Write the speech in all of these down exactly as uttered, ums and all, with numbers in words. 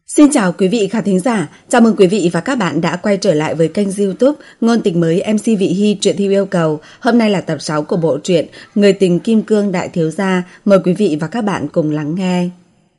Xin chào quý vị khán thính giả, chào mừng quý vị và các bạn đã quay trở lại với kênh YouTube Ngôn tình mới em xê Vị Hy truyện theo yêu cầu. Hôm nay là tập sáu của bộ truyện Người tình kim cương đại thiếu gia. Mời quý vị và các bạn cùng lắng nghe.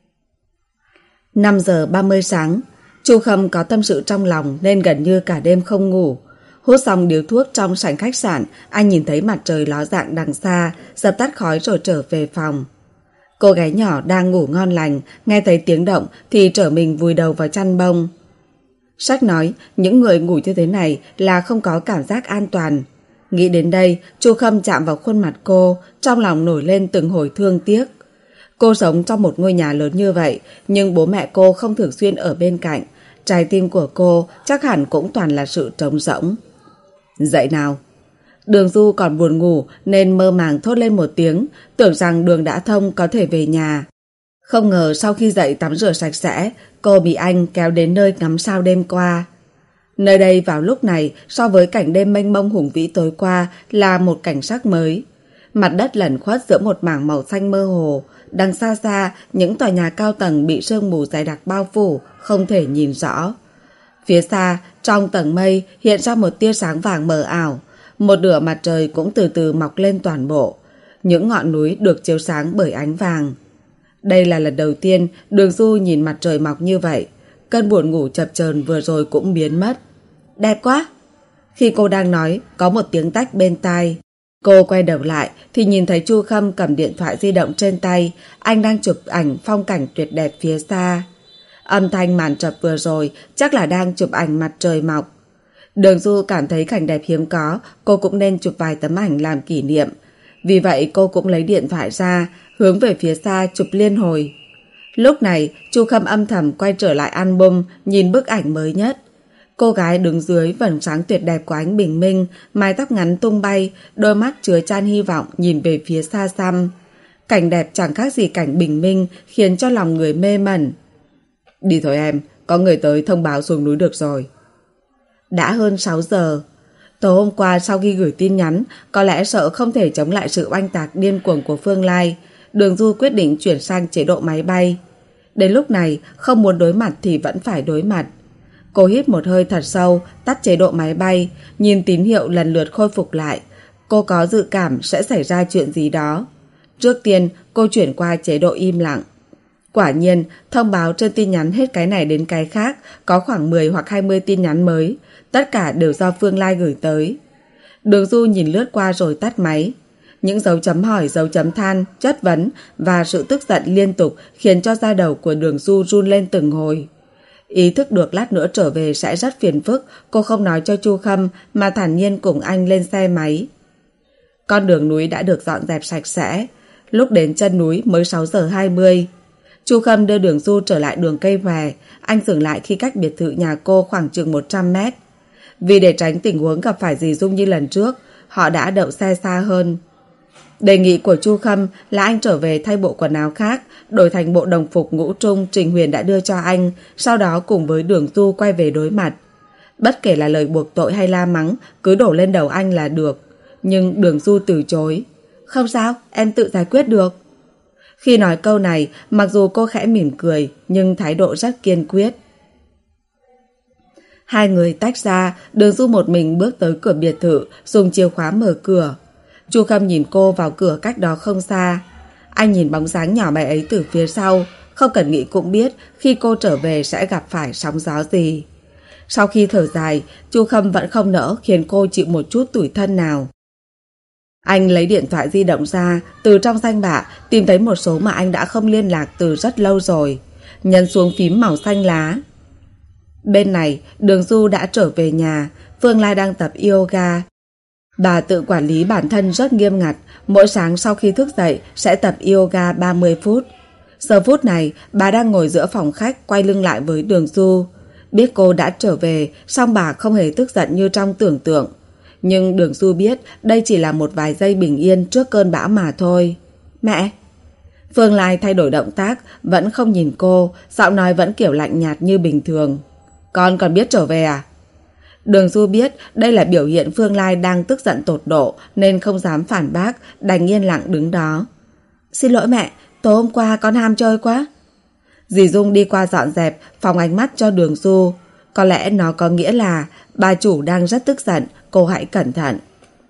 năm giờ ba mươi sáng, Chu Khâm có tâm sự trong lòng nên gần như cả đêm không ngủ. Hút xong điếu thuốc trong sảnh khách sạn, anh nhìn thấy mặt trời ló dạng đằng xa, dập tắt khói rồi trở về phòng. Cô gái nhỏ đang ngủ ngon lành, nghe thấy tiếng động thì trở mình vùi đầu vào chăn bông. Sách nói, những người ngủ như thế này là không có cảm giác an toàn. Nghĩ đến đây, Chu Khâm chạm vào khuôn mặt cô, trong lòng nổi lên từng hồi thương tiếc. Cô sống trong một ngôi nhà lớn như vậy, nhưng bố mẹ cô không thường xuyên ở bên cạnh. Trái tim của cô chắc hẳn cũng toàn là sự trống rỗng. Dậy nào! Đường Du còn buồn ngủ nên mơ màng thốt lên một tiếng, tưởng rằng đường đã thông có thể về nhà. Không ngờ sau khi dậy tắm rửa sạch sẽ, cô bị anh kéo đến nơi ngắm sao đêm qua. Nơi đây vào lúc này so với cảnh đêm mênh mông hùng vĩ tối qua là một cảnh sắc mới. Mặt đất lẩn khuất giữa một mảng màu xanh mơ hồ, đằng xa xa những tòa nhà cao tầng bị sương mù dày đặc bao phủ, không thể nhìn rõ. Phía xa, trong tầng mây hiện ra một tia sáng vàng mờ ảo. Một nửa mặt trời cũng từ từ mọc lên toàn bộ. Những ngọn núi được chiếu sáng bởi ánh vàng. Đây là lần đầu tiên Đường Du nhìn mặt trời mọc như vậy. Cơn buồn ngủ chập chờn vừa rồi cũng biến mất. Đẹp quá! Khi cô đang nói, có một tiếng tách bên tai. Cô quay đầu lại thì nhìn thấy Chu Khâm cầm điện thoại di động trên tay. Anh đang chụp ảnh phong cảnh tuyệt đẹp phía xa. Âm thanh màn chập vừa rồi chắc là đang chụp ảnh mặt trời mọc. Đường Du cảm thấy cảnh đẹp hiếm có, cô cũng nên chụp vài tấm ảnh làm kỷ niệm. Vì vậy cô cũng lấy điện thoại ra, hướng về phía xa chụp liên hồi. Lúc này, Chu Khâm âm thầm quay trở lại album, nhìn bức ảnh mới nhất. Cô gái đứng dưới vầng sáng tuyệt đẹp của ánh bình minh, mái tóc ngắn tung bay, đôi mắt chứa chan hy vọng nhìn về phía xa xăm. Cảnh đẹp chẳng khác gì cảnh bình minh, khiến cho lòng người mê mẩn. Đi thôi em, có người tới thông báo xuống núi được rồi. Đã hơn sáu giờ. Tối hôm qua sau khi gửi tin nhắn, có lẽ sợ không thể chống lại sự oanh tạc điên cuồng của Phương Lai, Đường Du quyết định chuyển sang chế độ máy bay. Đến lúc này, không muốn đối mặt thì vẫn phải đối mặt. Cô hít một hơi thật sâu, tắt chế độ máy bay, nhìn tín hiệu lần lượt khôi phục lại. Cô có dự cảm sẽ xảy ra chuyện gì đó. Trước tiên, cô chuyển qua chế độ im lặng. Quả nhiên, thông báo trên tin nhắn hết cái này đến cái khác, có khoảng mười hoặc hai mươi tin nhắn mới. Tất cả đều do Phương Lai gửi tới. Đường Du nhìn lướt qua rồi tắt máy. Những dấu chấm hỏi, dấu chấm than, chất vấn và sự tức giận liên tục khiến cho da đầu của Đường Du run lên từng hồi. Ý thức được lát nữa trở về sẽ rất phiền phức, cô không nói cho Chu Khâm mà thản nhiên cùng anh lên xe máy. Con đường núi đã được dọn dẹp sạch sẽ. Lúc đến chân núi mới sáu giờ hai mươi. Chu Khâm đưa Đường Du trở lại đường cây hòe. Anh dừng lại khi cách biệt thự nhà cô khoảng chừng một trăm mét. Vì để tránh tình huống gặp phải dì Dung như lần trước, họ đã đậu xe xa hơn. Đề nghị của Chu Khâm là anh trở về thay bộ quần áo khác, đổi thành bộ đồng phục ngũ trung Trình Huyền đã đưa cho anh, sau đó cùng với Đường Du quay về đối mặt. Bất kể là lời buộc tội hay la mắng, cứ đổ lên đầu anh là được. Nhưng Đường Du từ chối. Không sao, em tự giải quyết được. Khi nói câu này, mặc dù cô khẽ mỉm cười, nhưng thái độ rất kiên quyết. Hai người tách ra, Đường Du một mình bước tới cửa biệt thự, dùng chìa khóa mở cửa. Chu Khâm nhìn cô vào cửa cách đó không xa. Anh nhìn bóng dáng nhỏ bé ấy từ phía sau, không cần nghĩ cũng biết khi cô trở về sẽ gặp phải sóng gió gì. Sau khi thở dài, Chu Khâm vẫn không nỡ khiến cô chịu một chút tủi thân nào. Anh lấy điện thoại di động ra, từ trong danh bạ tìm thấy một số mà anh đã không liên lạc từ rất lâu rồi. Nhấn xuống phím màu xanh lá. Bên này, Đường Du đã trở về nhà, Phương Lai đang tập yoga. Bà tự quản lý bản thân rất nghiêm ngặt, mỗi sáng sau khi thức dậy sẽ tập yoga ba mươi phút. Giờ phút này, bà đang ngồi giữa phòng khách quay lưng lại với Đường Du. Biết cô đã trở về, song bà không hề tức giận như trong tưởng tượng. Nhưng Đường Du biết đây chỉ là một vài giây bình yên trước cơn bão mà thôi. Mẹ! Phương Lai thay đổi động tác, vẫn không nhìn cô, giọng nói vẫn kiểu lạnh nhạt như bình thường. Con còn biết trở về à? Đường Du biết đây là biểu hiện Phương Lai đang tức giận tột độ nên không dám phản bác, đành yên lặng đứng đó. Xin lỗi mẹ, tối hôm qua con ham chơi quá. Dì Dung đi qua dọn dẹp, phóng ánh mắt cho Đường Du. Có lẽ nó có nghĩa là bà chủ đang rất tức giận, cô hãy cẩn thận.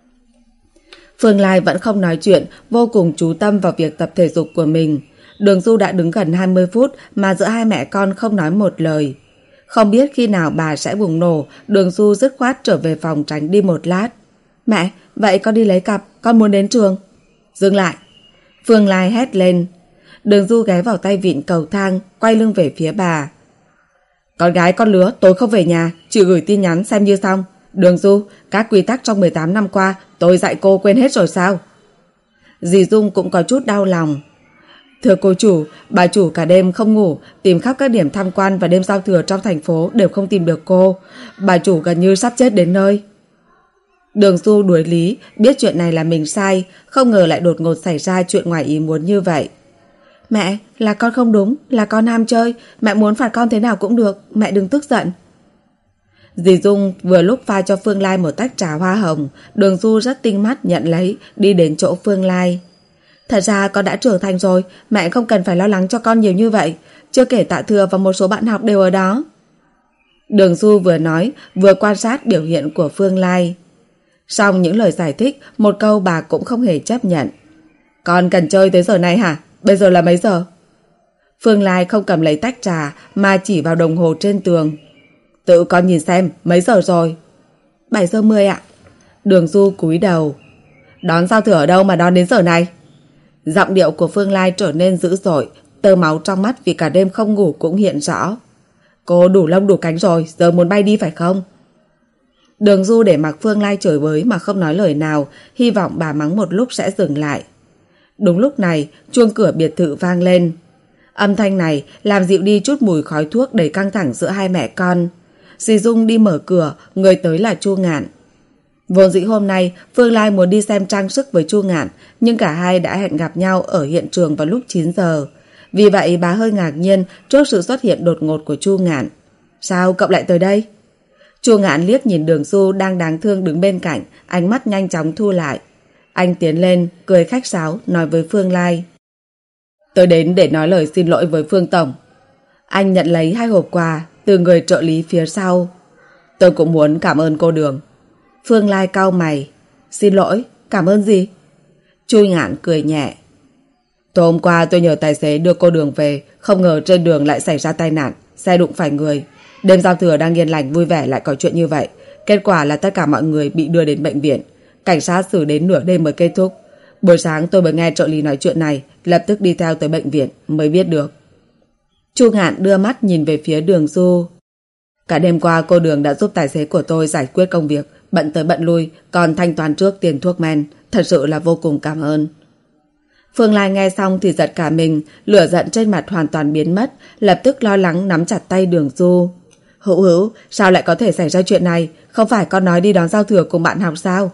Phương Lai vẫn không nói chuyện, vô cùng chú tâm vào việc tập thể dục của mình. Đường Du đã đứng gần hai mươi phút mà giữa hai mẹ con không nói một lời. Không biết khi nào bà sẽ bùng nổ, Đường Du dứt khoát trở về phòng tránh đi một lát. Mẹ, vậy con đi lấy cặp, con muốn đến trường. Dừng lại. Phương Lai hét lên. Đường Du ghé vào tay vịn cầu thang, quay lưng về phía bà. Con gái con lứa, tôi không về nhà, chỉ gửi tin nhắn xem như xong. Đường Du, các quy tắc trong mười tám năm qua tôi dạy cô quên hết rồi sao? Dì Dung cũng có chút đau lòng. Thưa cô chủ, bà chủ cả đêm không ngủ, tìm khắp các điểm tham quan và đêm giao thừa trong thành phố đều không tìm được cô. Bà chủ gần như sắp chết đến nơi. Đường Du đuối lý, biết chuyện này là mình sai, không ngờ lại đột ngột xảy ra chuyện ngoài ý muốn như vậy. Mẹ, là con không đúng, là con ham chơi, mẹ muốn phạt con thế nào cũng được, mẹ đừng tức giận. Dì Dung vừa lúc pha cho Phương Lai một tách trà hoa hồng, Đường Du rất tinh mắt nhận lấy, đi đến chỗ Phương Lai. Thật ra con đã trưởng thành rồi, mẹ không cần phải lo lắng cho con nhiều như vậy, chưa kể Tạ Thừa và một số bạn học đều ở đó. Đường Du vừa nói, vừa quan sát biểu hiện của Phương Lai. Sau những lời giải thích, một câu bà cũng không hề chấp nhận. Con cần chơi tới giờ này hả? Bây giờ là mấy giờ? Phương Lai không cầm lấy tách trà mà chỉ vào đồng hồ trên tường. Tự con nhìn xem, mấy giờ rồi? bảy giờ mười ạ. Đường Du cúi đầu. Đón giao thừa ở đâu mà đón đến giờ này? Giọng điệu của Phương Lai trở nên dữ dội, tơ máu trong mắt vì cả đêm không ngủ cũng hiện rõ. Cô đủ lông đủ cánh rồi, giờ muốn bay đi phải không? Đường Du để mặc Phương Lai chửi bới mà không nói lời nào, hy vọng bà mắng một lúc sẽ dừng lại. Đúng lúc này, chuông cửa biệt thự vang lên. Âm thanh này làm dịu đi chút mùi khói thuốc đầy căng thẳng giữa hai mẹ con. Dì Dung đi mở cửa, người tới là Chu Ngạn. Vốn dĩ hôm nay Phương Lai muốn đi xem trang sức với Chu Ngạn, nhưng cả hai đã hẹn gặp nhau ở hiện trường vào lúc chín giờ. Vì vậy bà hơi ngạc nhiên trước sự xuất hiện đột ngột của Chu Ngạn. Sao cậu lại tới đây? Chu Ngạn liếc nhìn Đường Du đang đáng thương đứng bên cạnh, ánh mắt nhanh chóng thu lại. Anh tiến lên, cười khách sáo, nói với Phương Lai. Tôi đến để nói lời xin lỗi với Phương Tổng. Anh nhận lấy hai hộp quà từ người trợ lý phía sau. Tôi cũng muốn cảm ơn cô Đường. Phương Lai cau mày. Xin lỗi, cảm ơn gì? Chu Ngạn cười nhẹ. Tối hôm qua tôi nhờ tài xế đưa cô Đường về, không ngờ trên đường lại xảy ra tai nạn, xe đụng phải người. Đêm giao thừa đang yên lành vui vẻ lại có chuyện như vậy. Kết quả là tất cả mọi người bị đưa đến bệnh viện. Cảnh sát xử đến nửa đêm mới kết thúc. Buổi sáng tôi mới nghe trợ lý nói chuyện này, lập tức đi theo tới bệnh viện mới biết được. Chu Ngạn đưa mắt nhìn về phía Đường Du. Cả đêm qua cô Đường đã giúp tài xế của tôi giải quyết công việc, bận tới bận lui, còn thanh toán trước tiền thuốc men. Thật sự là vô cùng cảm ơn. Phương Lai nghe xong thì giật cả mình, lửa giận trên mặt hoàn toàn biến mất, lập tức lo lắng nắm chặt tay Đường Du. Hữu Hữu, sao lại có thể xảy ra chuyện này? Không phải con nói đi đón giao thừa cùng bạn học sao?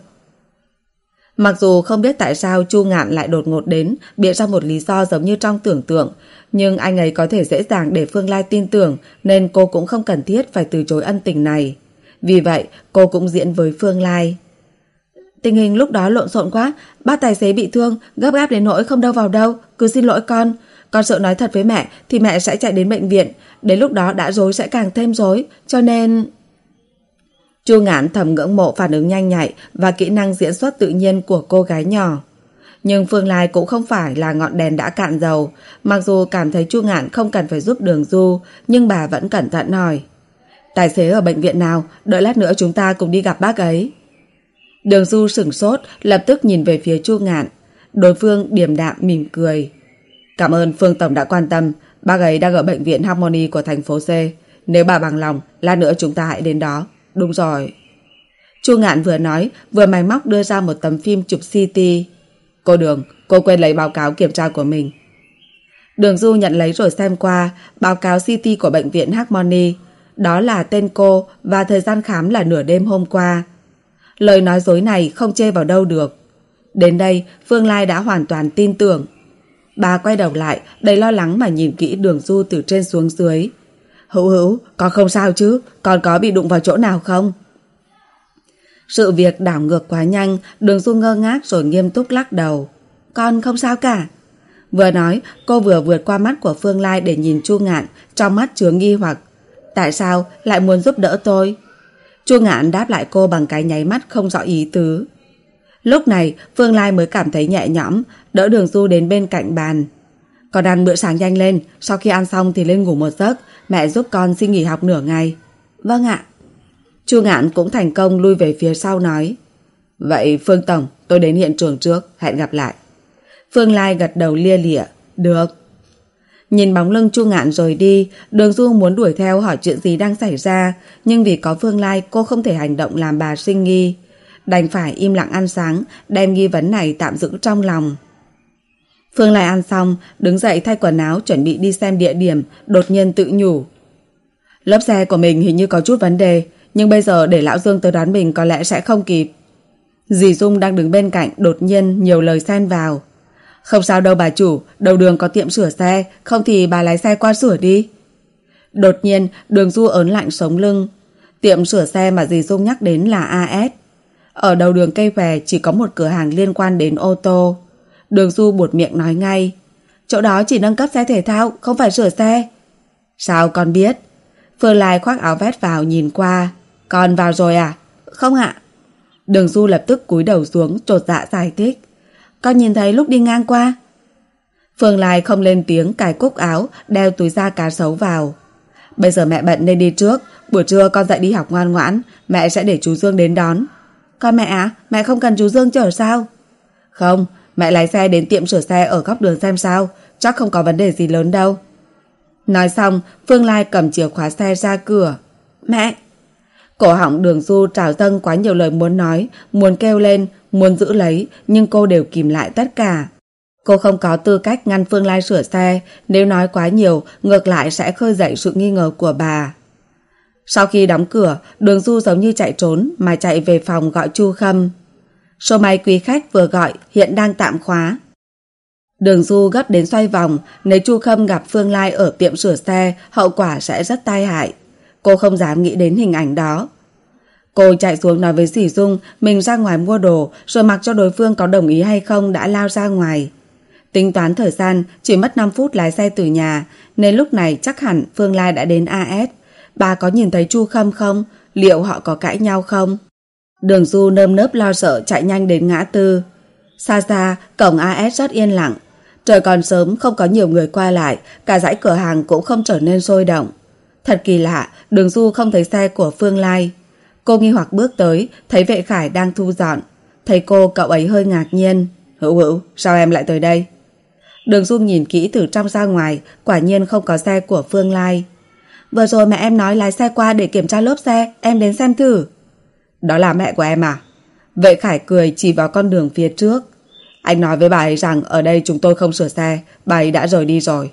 Mặc dù không biết tại sao Chu Ngạn lại đột ngột đến, bịa ra một lý do giống như trong tưởng tượng, nhưng anh ấy có thể dễ dàng để Phương Lai tin tưởng, nên cô cũng không cần thiết phải từ chối ân tình này. Vì vậy, cô cũng diễn với Phương Lai. Tình hình lúc đó lộn xộn quá, bác tài xế bị thương, gấp gáp đến nỗi không đâu vào đâu, cứ xin lỗi con. Con sợ nói thật với mẹ thì mẹ sẽ chạy đến bệnh viện, đến lúc đó đã rối sẽ càng thêm rối, cho nên... Chu Ngạn thầm ngưỡng mộ phản ứng nhanh nhạy và kỹ năng diễn xuất tự nhiên của cô gái nhỏ. Nhưng Phương Lai cũng không phải là ngọn đèn đã cạn dầu. Mặc dù cảm thấy Chu Ngạn không cần phải giúp Đường Du, nhưng bà vẫn cẩn thận hỏi. Tài xế ở bệnh viện nào? Đợi lát nữa chúng ta cùng đi gặp bác ấy. Đường Du sửng sốt, lập tức nhìn về phía Chu Ngạn. Đối phương điềm đạm mỉm cười. Cảm ơn Phương Tổng đã quan tâm. Bác ấy đang ở bệnh viện Harmony của thành phố C. Nếu bà bằng lòng, lát nữa chúng ta hãy đến đó. Đúng rồi. Chu Ngạn vừa nói, vừa máy móc đưa ra một tấm phim chụp xê tê. Cô Đường, cô quên lấy báo cáo kiểm tra của mình. Đường Du nhận lấy rồi xem qua báo cáo xê tê của bệnh viện Harmony. Đó là tên cô và thời gian khám là nửa đêm hôm qua. Lời nói dối này không chê vào đâu được. Đến đây, Phương Lai đã hoàn toàn tin tưởng. Bà quay đầu lại, đầy lo lắng mà nhìn kỹ Đường Du từ trên xuống dưới. Hữu Hữu, con không sao chứ? Con có bị đụng vào chỗ nào không? Sự việc đảo ngược quá nhanh, Đường Du ngơ ngác rồi nghiêm túc lắc đầu. Con không sao cả. Vừa nói, cô vừa vượt qua mắt của Phương Lai để nhìn Chu Ngạn, trong mắt chứa nghi hoặc. Tại sao lại muốn giúp đỡ tôi? Chu Ngạn đáp lại cô bằng cái nháy mắt không rõ ý tứ. Lúc này Phương Lai mới cảm thấy nhẹ nhõm, đỡ Đường Du đến bên cạnh bàn. Con ăn bữa sáng nhanh lên, sau khi ăn xong thì lên ngủ một giấc, mẹ giúp con xin nghỉ học nửa ngày. Vâng ạ. Chu Ngạn cũng thành công lui về phía sau nói. Vậy Phương Tổng, tôi đến hiện trường trước, hẹn gặp lại. Phương Lai gật đầu lia lịa. Được. Nhìn bóng lưng Chu Ngạn rồi đi, Đường Du muốn đuổi theo hỏi chuyện gì đang xảy ra, nhưng vì có Phương Lai cô không thể hành động làm bà sinh nghi. Đành phải im lặng ăn sáng, đem nghi vấn này tạm giữ trong lòng. Phương Lai ăn xong, đứng dậy thay quần áo chuẩn bị đi xem địa điểm, đột nhiên tự nhủ. Lớp xe của mình hình như có chút vấn đề, nhưng bây giờ để Lão Dương tới đón mình có lẽ sẽ không kịp. Dì Dung đang đứng bên cạnh đột nhiên nhiều lời xen vào. Không sao đâu bà chủ, đầu đường có tiệm sửa xe, không thì bà lái xe qua sửa đi. Đột nhiên Đường Du ớn lạnh sống lưng. Tiệm sửa xe mà dì Dung nhắc đến là a ét. Ở đầu đường Cây Hòe chỉ có một cửa hàng liên quan đến ô tô. Đường Du buột miệng nói ngay. Chỗ đó chỉ nâng cấp xe thể thao, không phải sửa xe. Sao con biết? Phương Lai khoác áo vest vào nhìn qua. Con vào rồi à? Không ạ. Đường Du lập tức cúi đầu xuống chột dạ giải thích. Con nhìn thấy lúc đi ngang qua. Phương Lai không lên tiếng, cài cúc áo, đeo túi da cá sấu vào. Bây giờ mẹ bận nên đi trước, buổi trưa con dậy đi học ngoan ngoãn, mẹ sẽ để chú Dương đến đón. Con mẹ à, mẹ không cần chú Dương chở sao? Không, mẹ lái xe đến tiệm sửa xe ở góc đường xem sao, chắc không có vấn đề gì lớn đâu. Nói xong, Phương Lai cầm chìa khóa xe ra cửa. Mẹ! Cổ họng Đường Du trào dâng quá nhiều lời muốn nói, muốn kêu lên, muốn giữ lấy, nhưng cô đều kìm lại tất cả. Cô không có tư cách ngăn Phương Lai sửa xe, nếu nói quá nhiều, ngược lại sẽ khơi dậy sự nghi ngờ của bà. Sau khi đóng cửa, Đường Du giống như chạy trốn mà chạy về phòng gọi Chu Khâm. Số máy quý khách vừa gọi hiện đang tạm khóa. Đường Du gấp đến xoay vòng, nếu Chu Khâm gặp Phương Lai ở tiệm sửa xe, hậu quả sẽ rất tai hại. Cô không dám nghĩ đến hình ảnh đó. Cô chạy xuống nói với dì Dung mình ra ngoài mua đồ, rồi mặc cho đối phương có đồng ý hay không đã lao ra ngoài. Tính toán thời gian chỉ mất năm phút lái xe từ nhà, nên lúc này chắc hẳn Phương Lai đã đến a ét. Bà có nhìn thấy Chu Khâm không? Liệu họ có cãi nhau không? Đường Du nơm nớp lo sợ chạy nhanh đến ngã tư. Xa xa, cổng a ét rất yên lặng. Trời còn sớm, không có nhiều người qua lại, cả dãy cửa hàng cũng không trở nên sôi động. Thật kỳ lạ, Đường Du không thấy xe của Phương Lai. Cô nghi hoặc bước tới, thấy Vệ Khải đang thu dọn. Thấy cô, cậu ấy hơi ngạc nhiên. Hữu Hữu, sao em lại tới đây? Đường Du nhìn kỹ từ trong ra ngoài, quả nhiên không có xe của Phương Lai. Vừa rồi mẹ em nói lái xe qua để kiểm tra lốp xe, em đến xem thử. Đó là mẹ của em à? Vệ Khải cười chỉ vào con đường phía trước. Anh nói với bà ấy rằng ở đây chúng tôi không sửa xe, bà ấy đã rời đi rồi.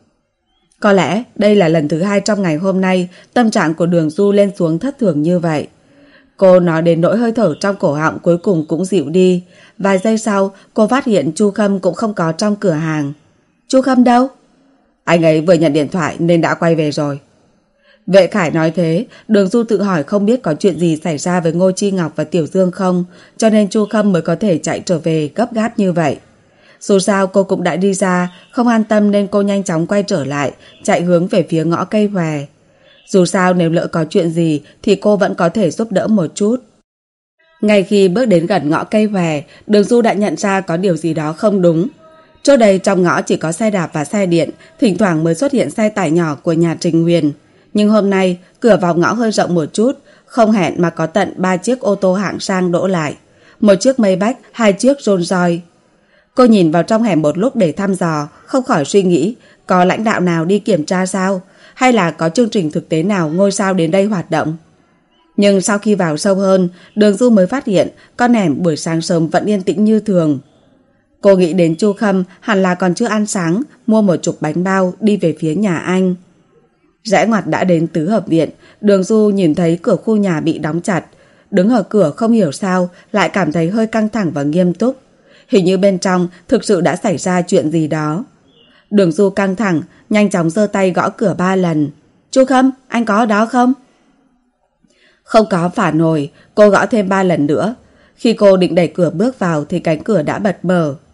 Có lẽ đây là lần thứ hai trong ngày hôm nay tâm trạng của Đường Du lên xuống thất thường như vậy. Cô nói đến nỗi hơi thở trong cổ họng cuối cùng cũng dịu đi. Vài giây sau cô phát hiện Chu Khâm cũng không có trong cửa hàng. Chu Khâm đâu? Anh ấy vừa nhận điện thoại nên đã quay về rồi. Vệ Khải nói thế, Đường Du tự hỏi không biết có chuyện gì xảy ra với Ngô Chi Ngọc và Tiểu Dương không, cho nên Chu Khâm mới có thể chạy trở về gấp gáp như vậy. Dù sao cô cũng đã đi ra, không an tâm nên cô nhanh chóng quay trở lại, chạy hướng về phía ngõ Cây Hòe. Dù sao nếu lỡ có chuyện gì thì cô vẫn có thể giúp đỡ một chút. Ngay khi bước đến gần ngõ Cây Hòe, Đường Du đã nhận ra có điều gì đó không đúng. Trước đây trong ngõ chỉ có xe đạp và xe điện, thỉnh thoảng mới xuất hiện xe tải nhỏ của nhà Trình Huyền. Nhưng hôm nay, cửa vào ngõ hơi rộng một chút, không hẹn mà có tận ba chiếc ô tô hạng sang đỗ lại. Một chiếc Maybach, hai chiếc Rolls-Royce. Cô nhìn vào trong hẻm một lúc để thăm dò, không khỏi suy nghĩ, có lãnh đạo nào đi kiểm tra sao? Hay là có chương trình thực tế nào ngôi sao đến đây hoạt động? Nhưng sau khi vào sâu hơn, Đường Du mới phát hiện con hẻm buổi sáng sớm vẫn yên tĩnh như thường. Cô nghĩ đến Chu Khâm hẳn là còn chưa ăn sáng, mua một chục bánh bao đi về phía nhà anh. Rẽ ngoặt đã đến tứ hợp viện, Đường Du nhìn thấy cửa khu nhà bị đóng chặt. Đứng ở cửa không hiểu sao lại cảm thấy hơi căng thẳng và nghiêm túc. Hình như bên trong thực sự đã xảy ra chuyện gì đó. Đường Du căng thẳng, nhanh chóng giơ tay gõ cửa ba lần. Chu Khâm, anh có ở đó không? Không có phản hồi, cô gõ thêm ba lần nữa. Khi cô định đẩy cửa bước vào thì cánh cửa đã bật mở.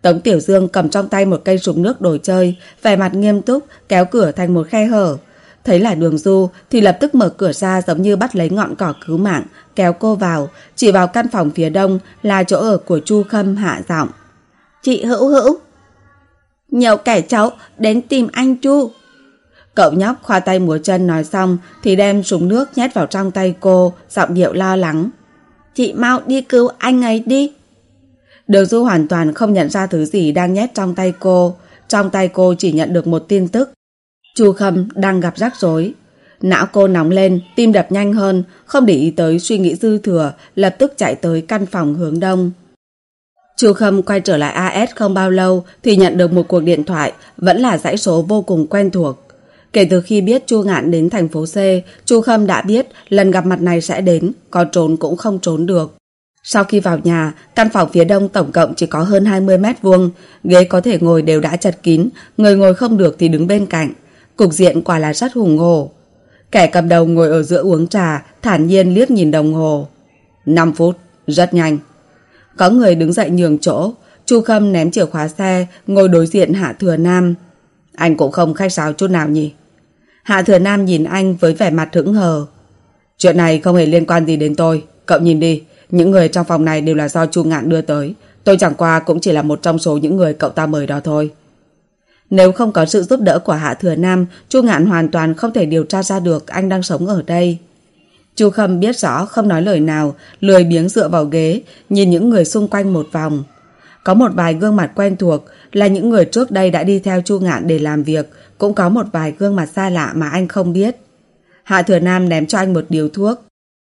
Tống Tiểu Dương cầm trong tay một cây súng nước đồ chơi, vẻ mặt nghiêm túc, kéo cửa thành một khe hở. Thấy là Đường Du thì lập tức mở cửa ra giống như bắt lấy ngọn cỏ cứu mạng, kéo cô vào, chỉ vào căn phòng phía đông là chỗ ở của Chu Khâm, hạ giọng. Chị Hữu Hữu, nhiều kẻ cháu đến tìm anh Chu. Cậu nhóc khoa tay múa chân nói xong thì đem súng nước nhét vào trong tay cô, giọng điệu lo lắng. Chị mau đi cứu anh ấy đi. Đường Du hoàn toàn không nhận ra thứ gì đang nhét trong tay cô. Trong tay cô chỉ nhận được một tin tức. Chu Khâm đang gặp rắc rối. Não cô nóng lên, tim đập nhanh hơn, không để ý tới suy nghĩ dư thừa, lập tức chạy tới căn phòng hướng đông. Chu Khâm quay trở lại a ét không bao lâu thì nhận được một cuộc điện thoại, vẫn là dãy số vô cùng quen thuộc. Kể từ khi biết Chu Ngạn đến thành phố C, Chu Khâm đã biết lần gặp mặt này sẽ đến, có trốn cũng không trốn được. Sau khi vào nhà, căn phòng phía đông tổng cộng chỉ có hơn hai mươi mét vuông, ghế có thể ngồi đều đã chật kín, người ngồi không được thì đứng bên cạnh. Cục diện quả là rất hùng hổ. Kẻ cầm đầu ngồi ở giữa uống trà, thản nhiên liếc nhìn đồng hồ. năm phút, rất nhanh. Có người đứng dậy nhường chỗ, Chu Khâm ném chìa khóa xe, ngồi đối diện Hạ Thừa Nam. Anh cũng không khách sáo chút nào nhỉ? Hạ Thừa Nam nhìn anh với vẻ mặt hững hờ. Chuyện này không hề liên quan gì đến tôi, cậu nhìn đi, những người trong phòng này đều là do Chu Ngạn đưa tới. Tôi chẳng qua cũng chỉ là một trong số những người cậu ta mời đó thôi. Nếu không có sự giúp đỡ của Hạ Thừa Nam, Chu Ngạn hoàn toàn không thể điều tra ra được anh đang sống ở đây. Chu Khâm biết rõ không nói lời nào, lười biếng dựa vào ghế, nhìn những người xung quanh một vòng. Có một vài gương mặt quen thuộc là những người trước đây đã đi theo Chu Ngạn để làm việc, cũng có một vài gương mặt xa lạ mà anh không biết. Hạ Thừa Nam ném cho anh một điếu thuốc.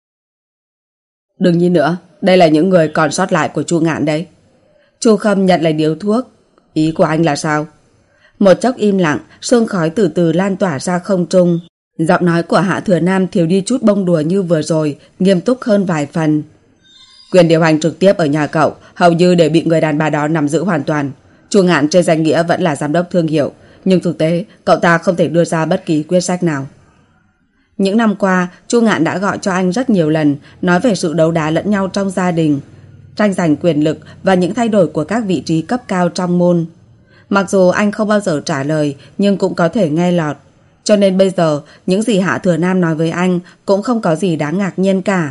Đừng nhìn nữa, đây là những người còn sót lại của Chu Ngạn đấy. Chu Khâm nhận lấy điếu thuốc. Ý của anh là sao? Một chốc im lặng, sương khói từ từ lan tỏa ra không trung. Giọng nói của Hạ Thừa Nam thiếu đi chút bông đùa như vừa rồi, nghiêm túc hơn vài phần. Quyền điều hành trực tiếp ở nhà cậu hầu như để bị người đàn bà đó nắm giữ hoàn toàn. Chu Ngạn trên danh nghĩa vẫn là giám đốc thương hiệu, nhưng thực tế cậu ta không thể đưa ra bất kỳ quyết sách nào. Những năm qua, Chu Ngạn đã gọi cho anh rất nhiều lần, nói về sự đấu đá lẫn nhau trong gia đình, tranh giành quyền lực và những thay đổi của các vị trí cấp cao trong môn. Mặc dù anh không bao giờ trả lời, nhưng cũng có thể nghe lọt. Cho nên bây giờ, những gì Hạ Thừa Nam nói với anh cũng không có gì đáng ngạc nhiên cả.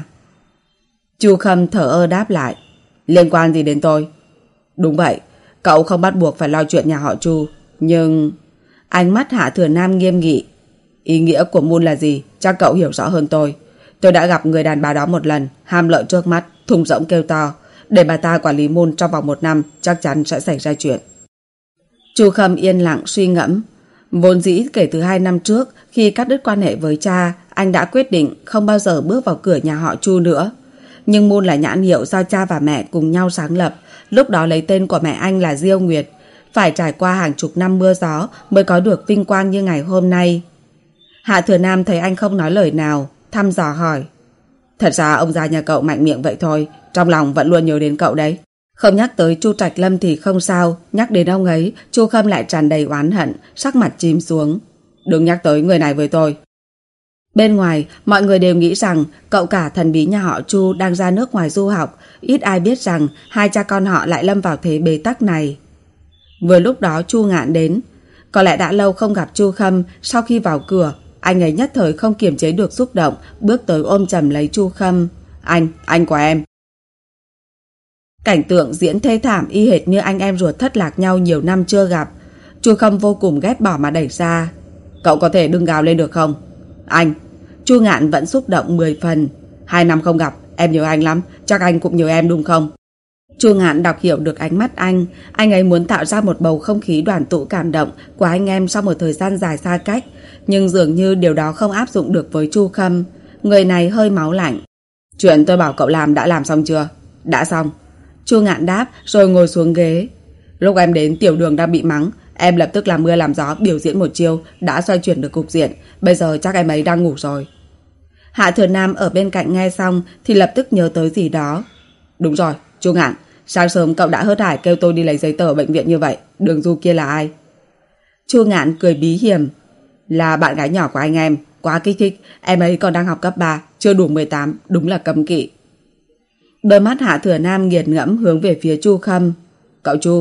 Chu Khâm thở ơ đáp lại. Liên quan gì đến tôi? Đúng vậy, cậu không bắt buộc phải lo chuyện nhà họ Chu. Nhưng... Ánh mắt Hạ Thừa Nam nghiêm nghị. Ý nghĩa của môn là gì? Chắc cậu hiểu rõ hơn tôi. Tôi đã gặp người đàn bà đó một lần, ham lợi trước mắt, thùng rỗng kêu to. Để bà ta quản lý môn trong vòng một năm, chắc chắn sẽ xảy ra chuyện. Chu Khâm yên lặng suy ngẫm. Vốn dĩ kể từ hai năm trước, khi cắt đứt quan hệ với cha, anh đã quyết định không bao giờ bước vào cửa nhà họ Chu nữa. Nhưng môn là nhãn hiệu do cha và mẹ cùng nhau sáng lập, lúc đó lấy tên của mẹ anh là Diêu Nguyệt. Phải trải qua hàng chục năm mưa gió mới có được vinh quang như ngày hôm nay. Hạ Thừa Nam thấy anh không nói lời nào, thăm dò hỏi. Thật ra ông già nhà cậu mạnh miệng vậy thôi, trong lòng vẫn luôn nhớ đến cậu đấy. Không nhắc tới Chu Trạch Lâm thì không sao, nhắc đến ông ấy, Chu Khâm lại tràn đầy oán hận, sắc mặt chìm xuống. Đừng nhắc tới người này với tôi. Bên ngoài, mọi người đều nghĩ rằng cậu cả thần bí nhà họ Chu đang ra nước ngoài du học, ít ai biết rằng hai cha con họ lại lâm vào thế bế tắc này. Vừa lúc đó Chu Ngạn đến. Có lẽ đã lâu không gặp Chu Khâm, sau khi vào cửa, anh ấy nhất thời không kiềm chế được xúc động, bước tới ôm chầm lấy Chu Khâm. Anh, anh của em. Cảnh tượng diễn thê thảm y hệt như anh em ruột thất lạc nhau nhiều năm chưa gặp. Chu Khâm vô cùng ghét bỏ mà đẩy ra. Cậu có thể đừng gào lên được không? Anh. Chu Ngạn vẫn xúc động mười phần. Hai năm không gặp, em nhớ anh lắm, chắc anh cũng nhớ em đúng không? Chu Ngạn đọc hiểu được ánh mắt anh. Anh ấy muốn tạo ra một bầu không khí đoàn tụ cảm động của anh em sau một thời gian dài xa cách, nhưng dường như điều đó không áp dụng được với Chu Khâm. Người này hơi máu lạnh. Chuyện tôi bảo cậu làm đã làm xong chưa? Đã xong. Chu Ngạn đáp rồi ngồi xuống ghế. Lúc em đến, Tiểu Đường đang bị mắng, em lập tức làm mưa làm gió biểu diễn một chiêu, đã xoay chuyển được cục diện. Bây giờ chắc em ấy đang ngủ rồi. Hạ Thừa Nam ở bên cạnh nghe xong thì lập tức nhớ tới gì đó. Đúng rồi, Chu Ngạn, sáng sớm cậu đã hớt hải kêu tôi đi lấy giấy tờ ở bệnh viện như vậy. Đường Du kia là ai? Chu Ngạn cười bí hiểm. Là bạn gái nhỏ của anh em. Quá kích thích, em ấy còn đang học cấp ba, chưa đủ mười tám, đúng là cấm kỵ. Đôi mắt Hạ Thừa Nam nghiền ngẫm hướng về phía Chu Khâm. Cậu Chu,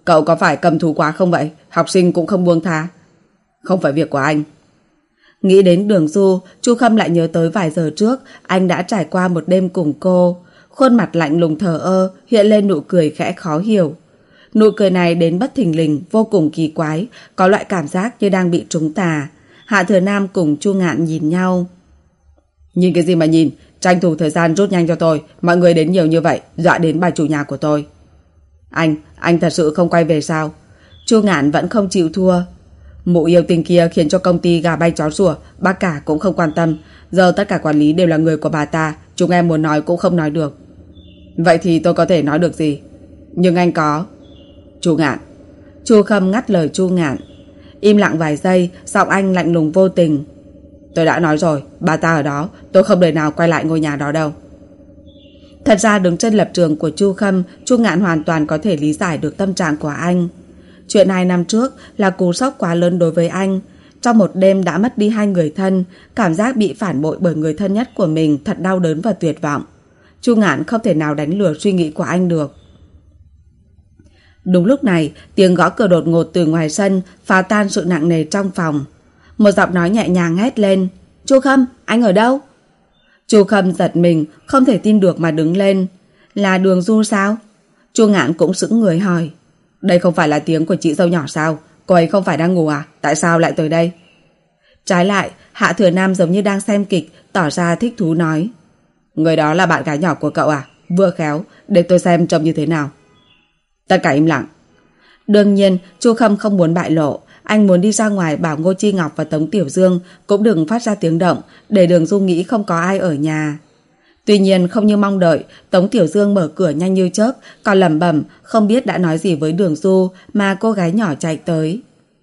Cậu có phải cầm thú quá không vậy? Học sinh cũng không buông tha. Không phải việc của anh. Nghĩ đến Đường Du, Chu Khâm lại nhớ tới vài giờ trước anh đã trải qua một đêm cùng cô. Khuôn mặt lạnh lùng thờ ơ hiện lên nụ cười khẽ khó hiểu. Nụ cười này đến bất thình lình, vô cùng kỳ quái, có loại cảm giác như đang bị trúng tà. Hạ Thừa Nam cùng Chu Ngạn nhìn nhau. Nhìn cái gì mà nhìn, tranh thủ thời gian rút nhanh cho tôi. Mọi người đến nhiều như vậy, dọa đến bà chủ nhà của tôi. Anh, anh thật sự không quay về sao? Chu Ngạn vẫn không chịu thua. Mụ yêu tình kia khiến cho công ty gà bay chó sủa, bác cả cũng không quan tâm. Giờ tất cả quản lý đều là người của bà ta, chúng em muốn nói cũng không nói được. Vậy thì tôi có thể nói được gì? Nhưng anh có. Chu Ngạn. Chu Khâm ngắt lời Chu Ngạn. Im lặng vài giây, giọng anh lạnh lùng vô tình. Tôi đã nói rồi, bà ta ở đó, tôi không đời nào quay lại ngôi nhà đó đâu. Thật ra đứng trên lập trường của Chu Khâm, Chu Ngạn hoàn toàn có thể lý giải được tâm trạng của anh. Chuyện hai năm trước là cú sốc quá lớn đối với anh. Trong một đêm đã mất đi hai người thân, cảm giác bị phản bội bởi người thân nhất của mình thật đau đớn và tuyệt vọng. Chu Ngạn không thể nào đánh lừa suy nghĩ của anh được. Đúng lúc này, tiếng gõ cửa đột ngột từ ngoài sân phá tan sự nặng nề trong phòng. Một giọng nói nhẹ nhàng hét lên. Chu Khâm, anh ở đâu? Chu Khâm giật mình, không thể tin được mà đứng lên. Là Đường Du sao? Chu Ngạn cũng sững người hỏi. Đây không phải là tiếng của chị dâu nhỏ sao? Cô ấy không phải đang ngủ à? Tại sao lại tới đây? Trái lại, Hạ Thừa Nam giống như đang xem kịch, tỏ ra thích thú nói. Người đó là bạn gái nhỏ của cậu à? Vừa khéo, để tôi xem trông như thế nào. Tất cả im lặng. Đương nhiên, Chu Khâm không muốn bại lộ. Anh muốn đi ra ngoài bảo Ngô Chi Ngọc và Tống Tiểu Dương cũng đừng phát ra tiếng động, để Đường Du nghĩ không có ai ở nhà. Tuy nhiên không như mong đợi, Tống Tiểu Dương mở cửa nhanh như chớp, còn lẩm bẩm không biết đã nói gì với Đường Du mà cô gái nhỏ chạy tới.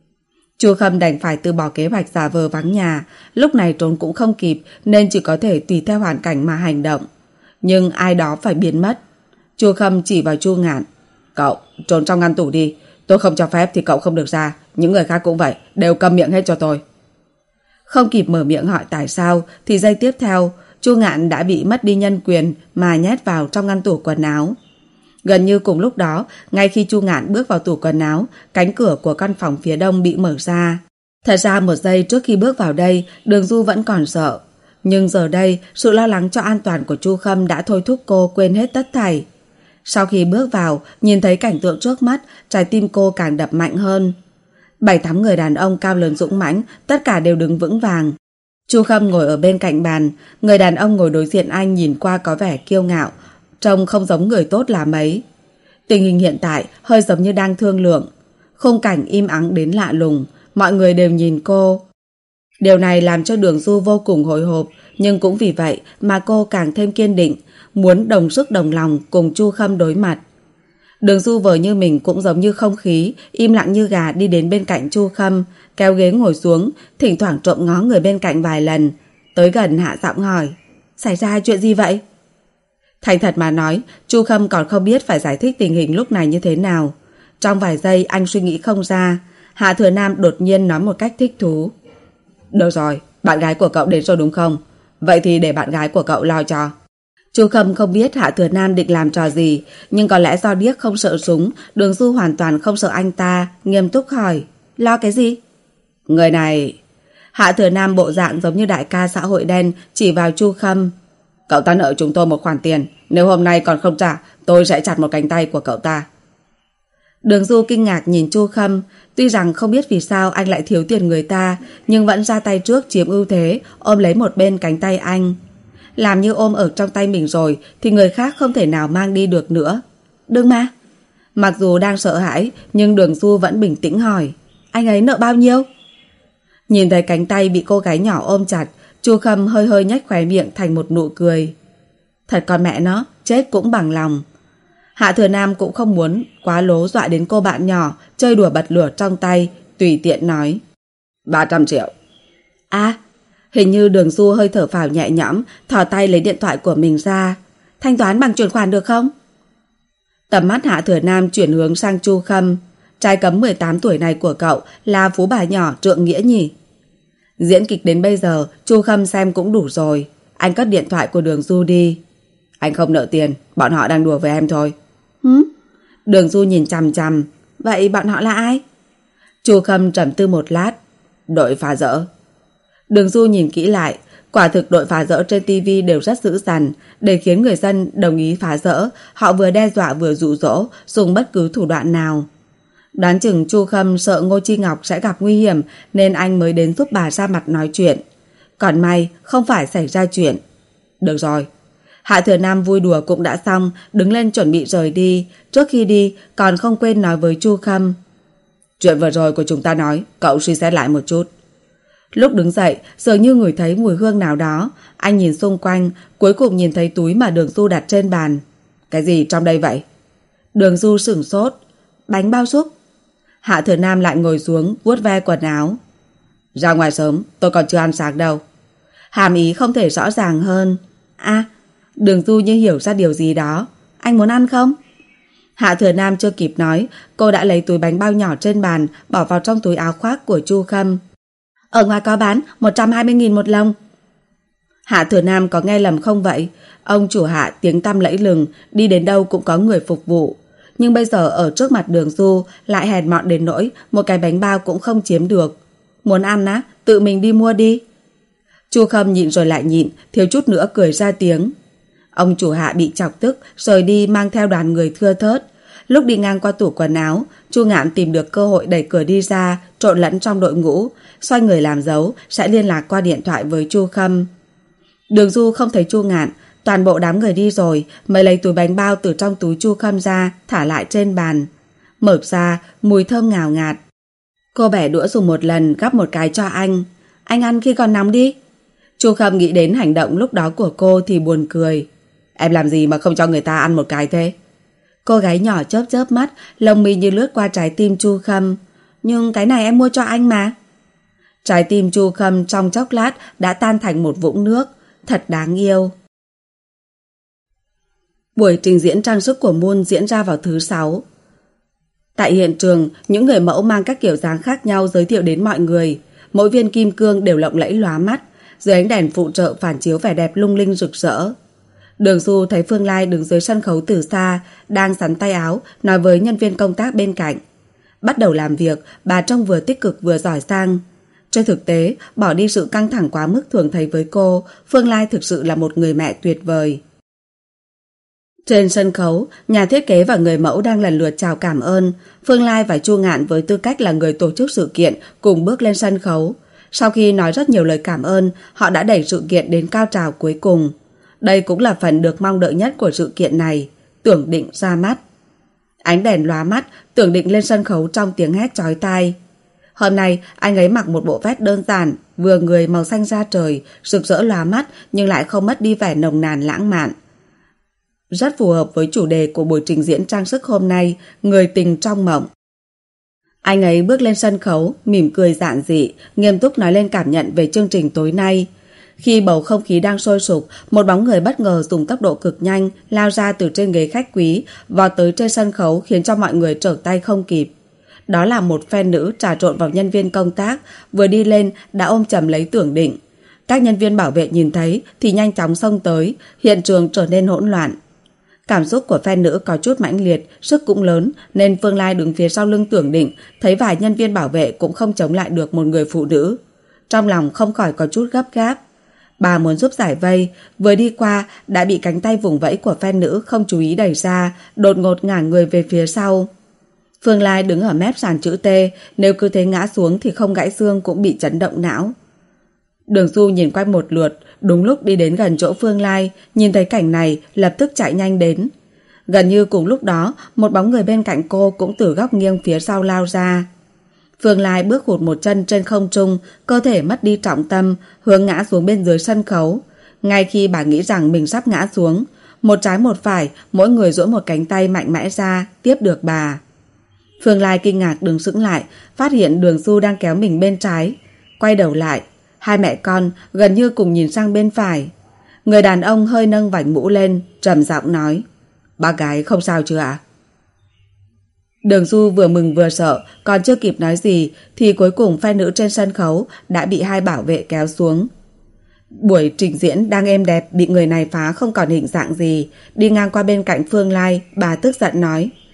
Chu Khâm đành phải từ bỏ kế hoạch giả vờ vắng nhà, lúc này trốn cũng không kịp nên chỉ có thể tùy theo hoàn cảnh mà hành động. Nhưng ai đó phải biến mất. Chu Khâm chỉ vào Chu Ngạn. Cậu, trốn trong ngăn tủ đi. Tôi không cho phép thì cậu không được ra. Những người khác cũng vậy, đều câm miệng hết cho tôi. Không kịp mở miệng hỏi tại sao thì giây tiếp theo Chu Ngạn đã bị mất đi nhân quyền mà nhét vào trong ngăn tủ quần áo. Gần như cùng lúc đó, ngay khi Chu Ngạn bước vào tủ quần áo, cánh cửa của căn phòng phía đông bị mở ra. Thật ra một giây trước khi bước vào đây, Đường Du vẫn còn sợ. Nhưng giờ đây, sự lo lắng cho an toàn của Chu Khâm đã thôi thúc cô quên hết tất thảy. Sau khi bước vào, nhìn thấy cảnh tượng trước mắt, trái tim cô càng đập mạnh hơn. Bảy tám người đàn ông cao lớn dũng mãnh, tất cả đều đứng vững vàng. Chu Khâm ngồi ở bên cạnh bàn, người đàn ông ngồi đối diện anh nhìn qua có vẻ kiêu ngạo, trông không giống người tốt là mấy. Tình hình hiện tại hơi giống như đang thương lượng. Khung cảnh im ắng đến lạ lùng, mọi người đều nhìn cô. Điều này làm cho Đường Du vô cùng hồi hộp, nhưng cũng vì vậy mà cô càng thêm kiên định, muốn đồng sức đồng lòng cùng Chu Khâm đối mặt. Đường Du vờ như mình cũng giống như không khí, im lặng như gà đi đến bên cạnh Chu Khâm, kéo ghế ngồi xuống, thỉnh thoảng trộm ngó người bên cạnh vài lần, tới gần hạ giọng hỏi. Xảy ra chuyện gì vậy? Thành thật mà nói, Chu Khâm còn không biết phải giải thích tình hình lúc này như thế nào. Trong vài giây anh suy nghĩ không ra, Hạ Thừa Nam đột nhiên nói một cách thích thú. Được rồi, bạn gái của cậu đến rồi đúng không? Vậy thì để bạn gái của cậu lo cho. Chu Khâm không biết Hạ Thừa Nam định làm trò gì, nhưng có lẽ do điếc không sợ súng, Đường Du hoàn toàn không sợ anh ta, nghiêm túc hỏi. Lo cái gì? Người này... Hạ Thừa Nam bộ dạng giống như đại ca xã hội đen, chỉ vào Chu Khâm. Cậu ta nợ chúng tôi một khoản tiền, nếu hôm nay còn không trả, tôi sẽ chặt một cánh tay của cậu ta. Đường Du kinh ngạc nhìn Chu Khâm, tuy rằng không biết vì sao anh lại thiếu tiền người ta, nhưng vẫn ra tay trước chiếm ưu thế, ôm lấy một bên cánh tay anh. Làm như ôm ở trong tay mình rồi thì người khác không thể nào mang đi được nữa. Đừng mà. Mặc dù đang sợ hãi, nhưng Đường Du vẫn bình tĩnh hỏi. Anh ấy nợ bao nhiêu? Nhìn thấy cánh tay bị cô gái nhỏ ôm chặt, Chu Khâm hơi hơi nhếch khóe miệng thành một nụ cười. Thật con mẹ nó, chết cũng bằng lòng. Hạ Thừa Nam cũng không muốn quá lố dọa đến cô bạn nhỏ, chơi đùa bật lửa trong tay, tùy tiện nói. ba trăm triệu. À, hình như Đường Du hơi thở phào nhẹ nhõm, thò tay lấy điện thoại của mình ra. Thanh toán bằng chuyển khoản được không? Tầm mắt Hạ Thừa Nam chuyển hướng sang Chu Khâm. Trai cấm mười tám tuổi này của cậu là phú bà nhỏ trượng nghĩa nhỉ? Diễn kịch đến bây giờ, Chu Khâm xem cũng đủ rồi. Anh cất điện thoại của Đường Du đi. Anh không nợ tiền, bọn họ đang đùa với em thôi. Hứ? Đường Du nhìn chằm chằm. Vậy bọn họ là ai? Chu Khâm trầm tư một lát. Đội phá rỡ. Đường Du nhìn kỹ lại, quả thực đội phá rỡ trên ti vi đều rất dữ dằn, để khiến người dân đồng ý phá rỡ, họ vừa đe dọa vừa dụ dỗ, dùng bất cứ thủ đoạn nào. Đoán chừng Chu Khâm sợ Ngô Chi Ngọc sẽ gặp nguy hiểm nên anh mới đến giúp bà ra mặt nói chuyện. Còn may không phải xảy ra chuyện. Được rồi. Hạ Thừa Nam vui đùa cũng đã xong, đứng lên chuẩn bị rời đi. Trước khi đi còn không quên nói với Chu Khâm. Chuyện vừa rồi của chúng ta nói, cậu suy xét lại một chút. Lúc đứng dậy, dường như ngửi thấy mùi hương nào đó. Anh nhìn xung quanh, cuối cùng nhìn thấy túi mà Đường Du đặt trên bàn. Cái gì trong đây vậy? Đường Du sửng sốt. Bánh bao súp. Hạ Thừa Nam lại ngồi xuống, vuốt ve quần áo. Ra ngoài sớm, tôi còn chưa ăn sáng đâu. Hàm ý không thể rõ ràng hơn. À, Đường Du như hiểu ra điều gì đó. Anh muốn ăn không? Hạ Thừa Nam chưa kịp nói, cô đã lấy túi bánh bao nhỏ trên bàn, bỏ vào trong túi áo khoác của Chu Khâm. Ở ngoài có bán một trăm hai mươi nghìn một lồng. Hạ Thừa Nam có nghe lầm không vậy? Ông chủ Hạ tiếng tăm lẫy lừng, đi đến đâu cũng có người phục vụ. Nhưng bây giờ ở trước mặt Đường Du lại hèn mọn đến nỗi một cái bánh bao cũng không chiếm được. Muốn ăn á, tự mình đi mua đi. Chu Khâm nhịn rồi lại nhịn, thiếu chút nữa cười ra tiếng. Ông chủ Hạ bị chọc tức, rời đi mang theo đoàn người thưa thớt. Lúc đi ngang qua tủ quần áo, Chu Ngạn tìm được cơ hội đẩy cửa đi ra, trộn lẫn trong đội ngũ, xoay người làm dấu, sẽ liên lạc qua điện thoại với Chu Khâm. Đường Du không thấy Chu Ngạn, toàn bộ đám người đi rồi, mới lấy túi bánh bao từ trong túi Chu Khâm ra, thả lại trên bàn. Mở ra, mùi thơm ngào ngạt. Cô bẻ đũa dùng một lần, gắp một cái cho anh. Anh ăn khi còn nóng đi. Chu Khâm nghĩ đến hành động lúc đó của cô thì buồn cười. Em làm gì mà không cho người ta ăn một cái thế? Cô gái nhỏ chớp chớp mắt, lông mi như lướt qua trái tim Chu Khâm. Nhưng cái này em mua cho anh mà. Trái tim Chu Khâm trong chốc lát đã tan thành một vũng nước. Thật đáng yêu. Buổi trình diễn trang sức của Moon diễn ra vào thứ sáu. Tại hiện trường, những người mẫu mang các kiểu dáng khác nhau giới thiệu đến mọi người. Mỗi viên kim cương đều lộng lẫy lóa mắt, dưới ánh đèn phụ trợ phản chiếu vẻ đẹp lung linh rực rỡ. Đường Du thấy Phương Lai đứng dưới sân khấu từ xa, đang xắn tay áo, nói với nhân viên công tác bên cạnh. Bắt đầu làm việc, bà trông vừa tích cực vừa giỏi giang. Trên thực tế, bỏ đi sự căng thẳng quá mức thường thấy với cô, Phương Lai thực sự là một người mẹ tuyệt vời. Trên sân khấu, nhà thiết kế và người mẫu đang lần lượt chào cảm ơn. Phương Lai và Chu Ngạn với tư cách là người tổ chức sự kiện cùng bước lên sân khấu. Sau khi nói rất nhiều lời cảm ơn, họ đã đẩy sự kiện đến cao trào cuối cùng. Đây cũng là phần được mong đợi nhất của sự kiện này. Tưởng Định ra mắt. Ánh đèn lóa mắt, Tưởng Định lên sân khấu trong tiếng hét chói tai. Hôm nay, anh ấy mặc một bộ vest đơn giản, vừa người màu xanh da trời, rực rỡ lóa mắt nhưng lại không mất đi vẻ nồng nàn lãng mạn. Rất phù hợp với chủ đề của buổi trình diễn trang sức hôm nay, người tình trong mộng. Anh ấy bước lên sân khấu, mỉm cười giản dị, nghiêm túc nói lên cảm nhận về chương trình tối nay. Khi bầu không khí đang sôi sục, một bóng người bất ngờ dùng tốc độ cực nhanh lao ra từ trên ghế khách quý, vọt tới trên sân khấu khiến cho mọi người trở tay không kịp. Đó là một fan nữ trà trộn vào nhân viên công tác, vừa đi lên đã ôm chầm lấy Tưởng Định. Các nhân viên bảo vệ nhìn thấy thì nhanh chóng xông tới, hiện trường trở nên hỗn loạn. Cảm xúc của fan nữ có chút mãnh liệt, sức cũng lớn, nên Phương Lai đứng phía sau lưng Tưởng Định, thấy vài nhân viên bảo vệ cũng không chống lại được một người phụ nữ. Trong lòng không khỏi có chút gấp gáp. Bà muốn giúp giải vây, vừa đi qua đã bị cánh tay vùng vẫy của fan nữ không chú ý đẩy ra, đột ngột ngả người về phía sau. Phương Lai đứng ở mép sàn chữ T, nếu cứ thế ngã xuống thì không gãy xương cũng bị chấn động não. Đường Du nhìn quanh một lượt, đúng lúc đi đến gần chỗ Phương Lai, nhìn thấy cảnh này lập tức chạy nhanh đến. Gần như cùng lúc đó, một bóng người bên cạnh cô cũng từ góc nghiêng phía sau lao ra. Phương Lai bước hụt một chân trên không trung, cơ thể mất đi trọng tâm, hướng ngã xuống bên dưới sân khấu. Ngay khi bà nghĩ rằng mình sắp ngã xuống, một trái một phải, mỗi người duỗi một cánh tay mạnh mẽ ra, tiếp được bà. Phương Lai kinh ngạc đứng sững lại, phát hiện Đường Du đang kéo mình bên trái. Quay đầu lại, hai mẹ con gần như cùng nhìn sang bên phải. Người đàn ông hơi nâng vành mũ lên, trầm giọng nói: "Bác gái không sao chưa ạ?" Đường Du vừa mừng vừa sợ, còn chưa kịp nói gì thì cuối cùng fan nữ trên sân khấu đã bị hai bảo vệ kéo xuống. Buổi trình diễn đang êm đẹp bị người này phá không còn hình dạng gì. Đi ngang qua bên cạnh Phương Lai, bà tức giận nói: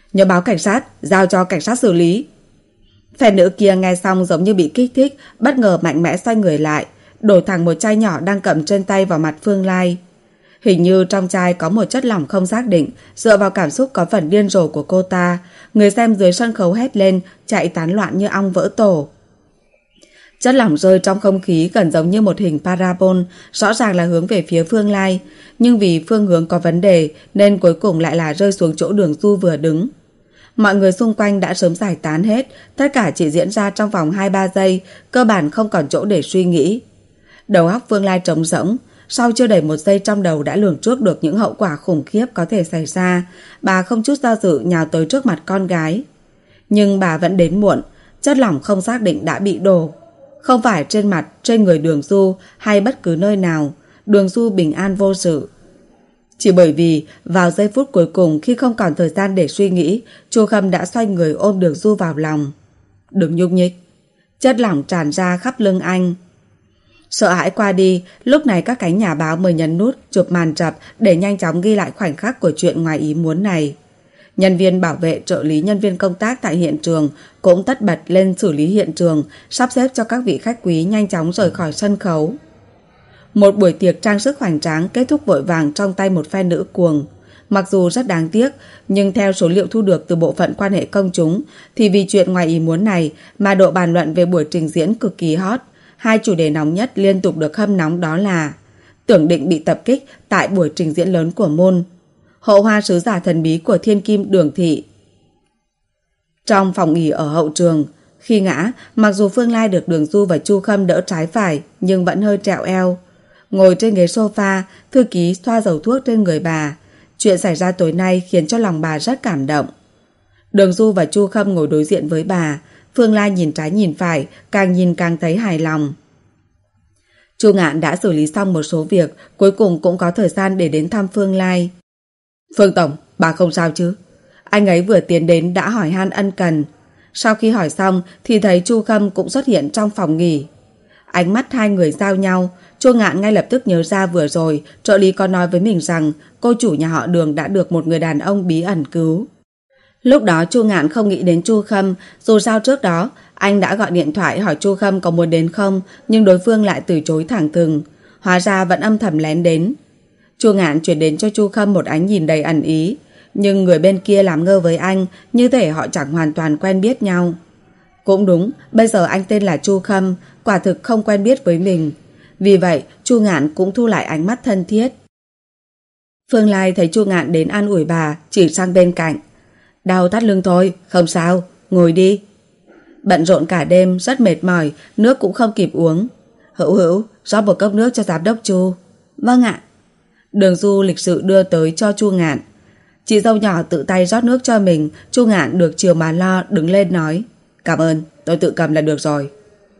Nhớ báo cảnh sát, giao cho cảnh sát xử lý. Phe nữ kia nghe xong giống như bị kích thích, bất ngờ mạnh mẽ xoay người lại, đổ thẳng một chai nhỏ đang cầm trên tay vào mặt Phương Lai. Hình như trong chai có một chất lỏng không xác định, dựa vào cảm xúc có phần điên rồ của cô ta, người xem dưới sân khấu hét lên, chạy tán loạn như ong vỡ tổ. Chất lỏng rơi trong không khí gần giống như một hình parabol, rõ ràng là hướng về phía Phương Lai, nhưng vì phương hướng có vấn đề nên cuối cùng lại là rơi xuống chỗ Đường Du vừa đứng. Mọi người xung quanh đã sớm giải tán hết, tất cả chỉ diễn ra trong vòng hai ba giây, cơ bản không còn chỗ để suy nghĩ. Đầu óc Phương Lai trống rỗng, sau chưa đầy một giây trong đầu đã lường trước được những hậu quả khủng khiếp có thể xảy ra, bà không chút do dự nhào tới trước mặt con gái. Nhưng bà vẫn đến muộn, chất lỏng không xác định đã bị đổ. Không phải trên mặt, trên người Đường Du hay bất cứ nơi nào, Đường Du bình an vô sự. Chỉ bởi vì vào giây phút cuối cùng khi không còn thời gian để suy nghĩ, Chu Khâm đã xoay người ôm Đường Du vào lòng. Đừng nhúc nhích. Chất lỏng tràn ra khắp lưng anh. Sợ hãi qua đi, lúc này các cánh nhà báo mới nhấn nút chụp màn chập để nhanh chóng ghi lại khoảnh khắc của chuyện ngoài ý muốn này. Nhân viên bảo vệ, trợ lý nhân viên công tác tại hiện trường cũng tất bật lên xử lý hiện trường, sắp xếp cho các vị khách quý nhanh chóng rời khỏi sân khấu. Một buổi tiệc trang sức hoành tráng kết thúc vội vàng trong tay một phe nữ cuồng. Mặc dù rất đáng tiếc, nhưng theo số liệu thu được từ bộ phận quan hệ công chúng, thì vì chuyện ngoài ý muốn này mà độ bàn luận về buổi trình diễn cực kỳ hot. Hai chủ đề nóng nhất liên tục được hâm nóng đó là tưởng định bị tập kích tại buổi trình diễn lớn của môn, hậu hoa sứ giả thần bí của thiên kim Đường Thị. Trong phòng nghỉ ở hậu trường, khi ngã, mặc dù Phương Lai được Đường Du và Chu Khâm đỡ trái phải nhưng vẫn hơi trẹo eo. Ngồi trên ghế sofa, thư ký xoa dầu thuốc trên người bà. Chuyện xảy ra tối nay khiến cho lòng bà rất cảm động. Đường Du và Chu Khâm ngồi đối diện với bà. Phương Lai nhìn trái nhìn phải, càng nhìn càng thấy hài lòng. Chu Ngạn đã xử lý xong một số việc, cuối cùng cũng có thời gian để đến thăm Phương Lai. Phương Tổng, bà không sao chứ? Anh ấy vừa tiến đến đã hỏi han ân cần. Sau khi hỏi xong thì thấy Chu Khâm cũng xuất hiện trong phòng nghỉ. Ánh mắt hai người giao nhau, Chu Ngạn ngay lập tức nhớ ra vừa rồi trợ lý có nói với mình rằng cô chủ nhà họ Đường đã được một người đàn ông bí ẩn cứu. Lúc đó Chu Ngạn không nghĩ đến Chu Khâm, dù sao trước đó anh đã gọi điện thoại hỏi Chu Khâm có muốn đến không, nhưng đối phương lại từ chối thẳng thừng. Hóa ra vẫn âm thầm lén đến. Chu Ngạn chuyển đến cho Chu Khâm một ánh nhìn đầy ẩn ý, nhưng người bên kia làm ngơ với anh, như thể họ chẳng hoàn toàn quen biết nhau. Cũng đúng, bây giờ anh tên là Chu Khâm, quả thực không quen biết với mình. Vì vậy, Chu Ngạn cũng thu lại ánh mắt thân thiết. Phương Lai thấy Chu Ngạn đến an ủi bà, chỉ sang bên cạnh. Đau thắt lưng thôi, không sao, ngồi đi. Bận rộn cả đêm, rất mệt mỏi, nước cũng không kịp uống. Hữu Hữu, rót một cốc nước cho giám đốc Chu. Vâng ạ. Đường Du lịch sự đưa tới cho Chu Ngạn. Chị dâu nhỏ tự tay rót nước cho mình. Chu Ngạn được chiều mà lo, đứng lên nói. Cảm ơn, tôi tự cầm là được rồi.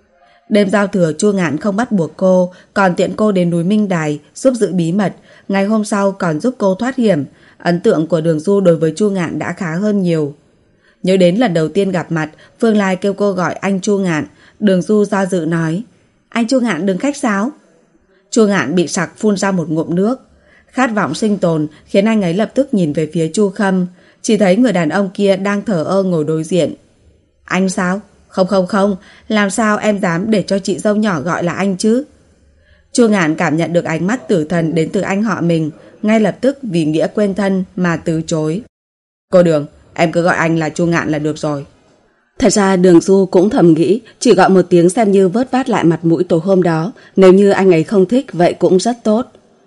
Đêm giao thừa Chu Ngạn không bắt buộc cô, còn tiện cô đến núi Minh Đài giúp giữ bí mật. Ngày hôm sau còn giúp cô thoát hiểm. Ấn tượng của Đường Du đối với Chu Ngạn đã khá hơn nhiều. Nhớ đến lần đầu tiên gặp mặt, Phương Lai kêu cô gọi anh Chu Ngạn. Đường Du do dự nói. Anh Chu Ngạn đừng khách sáo. Chu Ngạn bị sặc phun ra một ngụm nước. Khát vọng sinh tồn khiến anh ấy lập tức nhìn về phía Chu Khâm. Chỉ thấy người đàn ông kia đang thở ơ ngồi đối diện. Anh sao? Không không không, làm sao em dám để cho chị dâu nhỏ gọi là anh chứ? Chu Ngạn cảm nhận được ánh mắt tử thần đến từ anh họ mình, ngay lập tức vì nghĩa quên thân mà từ chối. Cô Đường, em cứ gọi anh là Chu Ngạn là được rồi. Thật ra Đường Du cũng thầm nghĩ chỉ gọi một tiếng xem như vớt vát lại mặt mũi tối hôm đó. Nếu như anh ấy không thích vậy cũng rất tốt.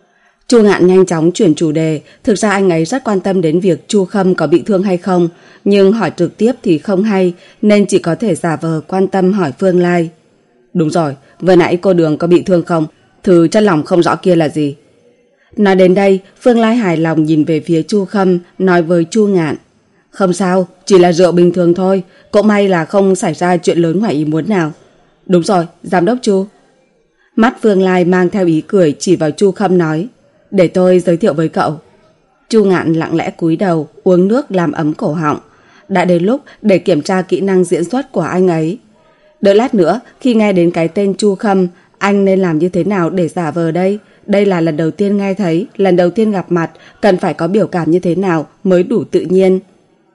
Chu Ngạn nhanh chóng chuyển chủ đề. Thực ra anh ấy rất quan tâm đến việc Chu Khâm có bị thương hay không, nhưng hỏi trực tiếp thì không hay, nên chỉ có thể giả vờ quan tâm hỏi Phương Lai. Đúng rồi, vừa nãy cô Đường có bị thương không? Thứ chất lỏng không rõ kia là gì? Nói đến đây, Phương Lai hài lòng nhìn về phía Chu Khâm, nói với Chu Ngạn. Không sao, chỉ là rượu bình thường thôi, cũng may là không xảy ra chuyện lớn ngoài ý muốn nào. Đúng rồi, giám đốc Chu. Mắt Phương Lai mang theo ý cười chỉ vào Chu Khâm nói. Để tôi giới thiệu với cậu. Chu Ngạn lặng lẽ cúi đầu uống nước làm ấm cổ họng. Đã đến lúc để kiểm tra kỹ năng diễn xuất của anh ấy. Đợi lát nữa khi nghe đến cái tên Chu Khâm, anh nên làm như thế nào để giả vờ đây? Đây là lần đầu tiên nghe thấy, lần đầu tiên gặp mặt, cần phải có biểu cảm như thế nào mới đủ tự nhiên.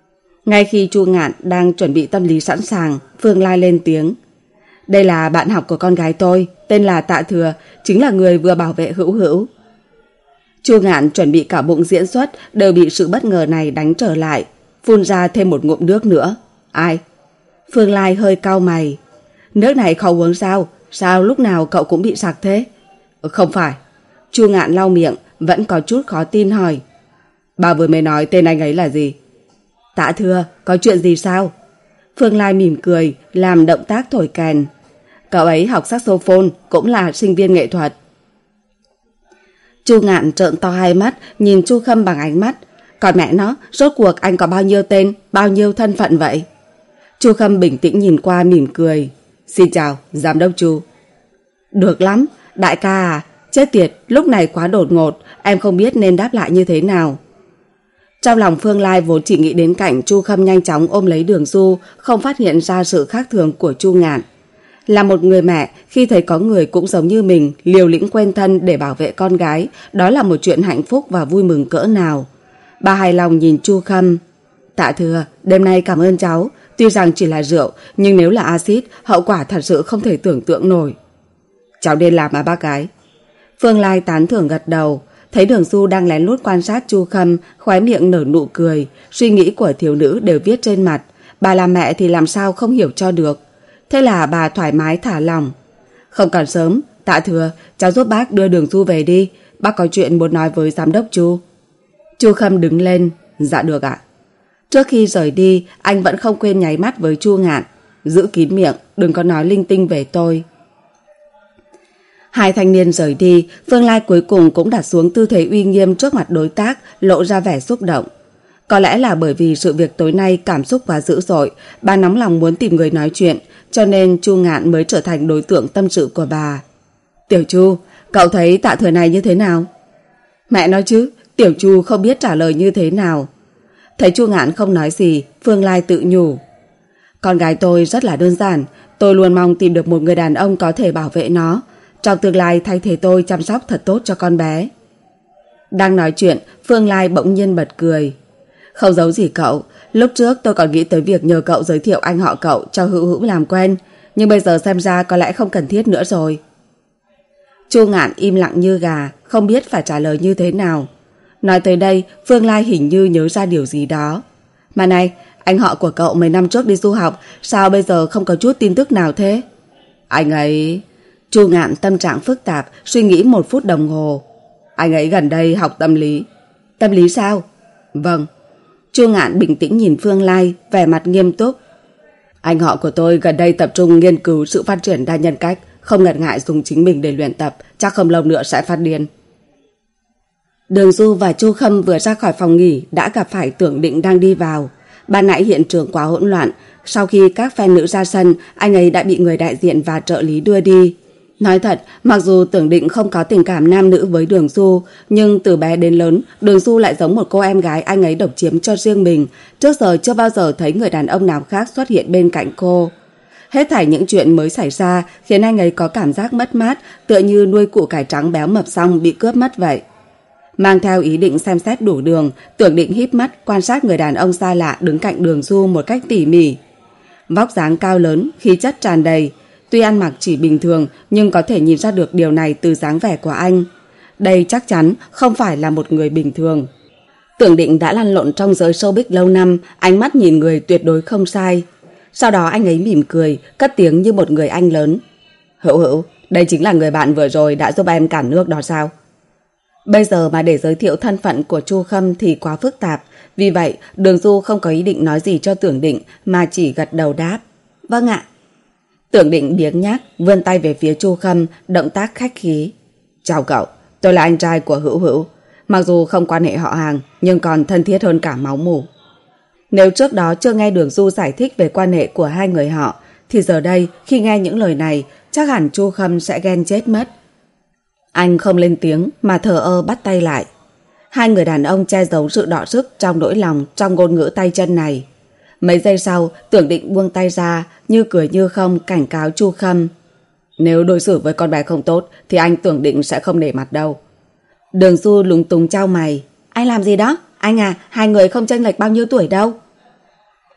Ngay khi Chu Ngạn đang chuẩn bị tâm lý sẵn sàng, Phương Lai lên tiếng. Đây là bạn học của con gái tôi, tên là Tạ Thừa, chính là người vừa bảo vệ Hữu Hữu. Chu Ngạn chuẩn bị cả bụng diễn xuất đều bị sự bất ngờ này đánh trở lại, phun ra thêm một ngụm nước nữa. Ai? Phương Lai hơi cau mày. Nước này khó uống sao? Sao lúc nào cậu cũng bị sặc thế? Không phải. Chu Ngạn lau miệng, vẫn có chút khó tin hỏi. Bà vừa mới nói tên anh ấy là gì? Tạ Thừa, có chuyện gì sao? Phương Lai mỉm cười, làm động tác thổi kèn. Cậu ấy học saxophone, cũng là sinh viên nghệ thuật. Chu Ngạn trợn to hai mắt, nhìn Chu Khâm bằng ánh mắt. Còn mẹ nó, rốt cuộc anh có bao nhiêu tên, bao nhiêu thân phận vậy? Chu Khâm bình tĩnh nhìn qua mỉm cười. Xin chào, giám đốc Chu. Được lắm, đại ca à, chết tiệt, lúc này quá đột ngột, em không biết nên đáp lại như thế nào. Trong lòng Phương Lai vốn chỉ nghĩ đến cảnh Chu Khâm nhanh chóng ôm lấy Đường Du, không phát hiện ra sự khác thường của Chu Ngạn. Là một người mẹ, khi thấy có người cũng giống như mình, liều lĩnh quên thân để bảo vệ con gái, đó là một chuyện hạnh phúc và vui mừng cỡ nào. Bà hài lòng nhìn Chu Khâm. Tạ Thừa, đêm nay cảm ơn cháu, tuy rằng chỉ là rượu, nhưng nếu là axit, hậu quả thật sự không thể tưởng tượng nổi. Cháu nên làm mà bác gái. Phương Lai tán thưởng gật đầu, thấy Đường Du đang lén lút quan sát Chu Khâm, khóe miệng nở nụ cười, suy nghĩ của thiếu nữ đều viết trên mặt, bà là mẹ thì làm sao không hiểu cho được. Thế là bà thoải mái thả lỏng. Không còn sớm, Tạ Thừa, cháu giúp bác đưa Đường Du về đi, bác có chuyện muốn nói với giám đốc Chu. Chu Khâm đứng lên. Dạ được ạ. Trước khi rời đi, anh vẫn không quên nháy mắt với Chu Ngạn. Giữ kín miệng, đừng có nói linh tinh về tôi. Hai thanh niên rời đi, Phương Lai cuối cùng cũng đặt xuống tư thế uy nghiêm trước mặt đối tác, lộ ra vẻ xúc động. Có lẽ là bởi vì sự việc tối nay cảm xúc quá dữ dội, bà nóng lòng muốn tìm người nói chuyện, cho nên Chu Ngạn mới trở thành đối tượng tâm sự của bà. Tiểu Chu, cậu thấy Tạ Thừa này như thế nào? Mẹ nói chứ, Tiểu Chu không biết trả lời như thế nào. Thấy Chu Ngạn không nói gì, Phương Lai tự nhủ. Con gái tôi rất là đơn giản, tôi luôn mong tìm được một người đàn ông có thể bảo vệ nó, trong tương lai thay thế tôi chăm sóc thật tốt cho con bé. Đang nói chuyện, Phương Lai bỗng nhiên bật cười. Không giấu gì cậu, lúc trước tôi còn nghĩ tới việc nhờ cậu giới thiệu anh họ cậu cho Hữu Hữu làm quen, nhưng bây giờ xem ra có lẽ không cần thiết nữa rồi. Chu Ngạn im lặng như gà, không biết phải trả lời như thế nào. Nói tới đây, Phương Lai hình như nhớ ra điều gì đó. Mà này, anh họ của cậu mấy năm trước đi du học, sao bây giờ không có chút tin tức nào thế? Anh ấy... Chu Ngạn tâm trạng phức tạp, suy nghĩ một phút đồng hồ. Anh ấy gần đây học tâm lý. Tâm lý sao? Vâng. Chu Ngạn bình tĩnh nhìn Phương Lai, vẻ mặt nghiêm túc. Anh họ của tôi gần đây tập trung nghiên cứu sự phát triển đa nhân cách, không ngần ngại dùng chính mình để luyện tập, chắc không lâu nữa sẽ phát điên. Đường Du và Chu Khâm vừa ra khỏi phòng nghỉ đã gặp phải Tưởng Định đang đi vào. Ban nãy hiện trường quá hỗn loạn, sau khi các fan nữ ra sân, anh ấy đã bị người đại diện và trợ lý đưa đi. Nói thật, mặc dù Tưởng Định không có tình cảm nam nữ với Đường Du, nhưng từ bé đến lớn, Đường Du lại giống một cô em gái anh ấy độc chiếm cho riêng mình. Trước giờ chưa bao giờ thấy người đàn ông nào khác xuất hiện bên cạnh cô. Hết thảy những chuyện mới xảy ra khiến anh ấy có cảm giác mất mát, tựa như nuôi củ cải trắng béo mập xong bị cướp mất vậy. Mang theo ý định xem xét đủ đường, Tưởng Định híp mắt quan sát người đàn ông xa lạ đứng cạnh Đường Du một cách tỉ mỉ. Vóc dáng cao lớn, khí chất tràn đầy. Tuy ăn mặc chỉ bình thường, nhưng có thể nhìn ra được điều này từ dáng vẻ của anh. Đây chắc chắn không phải là một người bình thường. Tưởng Định đã lăn lộn trong giới showbiz lâu năm, ánh mắt nhìn người tuyệt đối không sai. Sau đó anh ấy mỉm cười, cất tiếng như một người anh lớn. Hữu Hữu, đây chính là người bạn vừa rồi đã giúp em cản nước đó sao? Bây giờ mà để giới thiệu thân phận của Chu Khâm thì quá phức tạp, vì vậy Đường Du không có ý định nói gì cho Tưởng Định mà chỉ gật đầu đáp. Vâng ạ. Tưởng Định biếng nhác, vươn tay về phía Chu Khâm, động tác khách khí. Chào cậu, tôi là anh trai của Hữu Hữu. Mặc dù không quan hệ họ hàng, nhưng còn thân thiết hơn cả máu mủ. Nếu trước đó chưa nghe Đường Du giải thích về quan hệ của hai người họ, thì giờ đây khi nghe những lời này, chắc hẳn Chu Khâm sẽ ghen chết mất. Anh không lên tiếng mà thờ ơ bắt tay lại. Hai người đàn ông che giấu sự đọ sức trong nỗi lòng trong ngôn ngữ tay chân này. Mấy giây sau, Tưởng Định buông tay ra, như cười như không cảnh cáo Chu Khâm. Nếu đối xử với con bé không tốt thì anh Tưởng Định sẽ không nể mặt đâu. Đường Du lúng túng chau mày. Anh làm gì đó? Anh à, hai người không chênh lệch bao nhiêu tuổi đâu.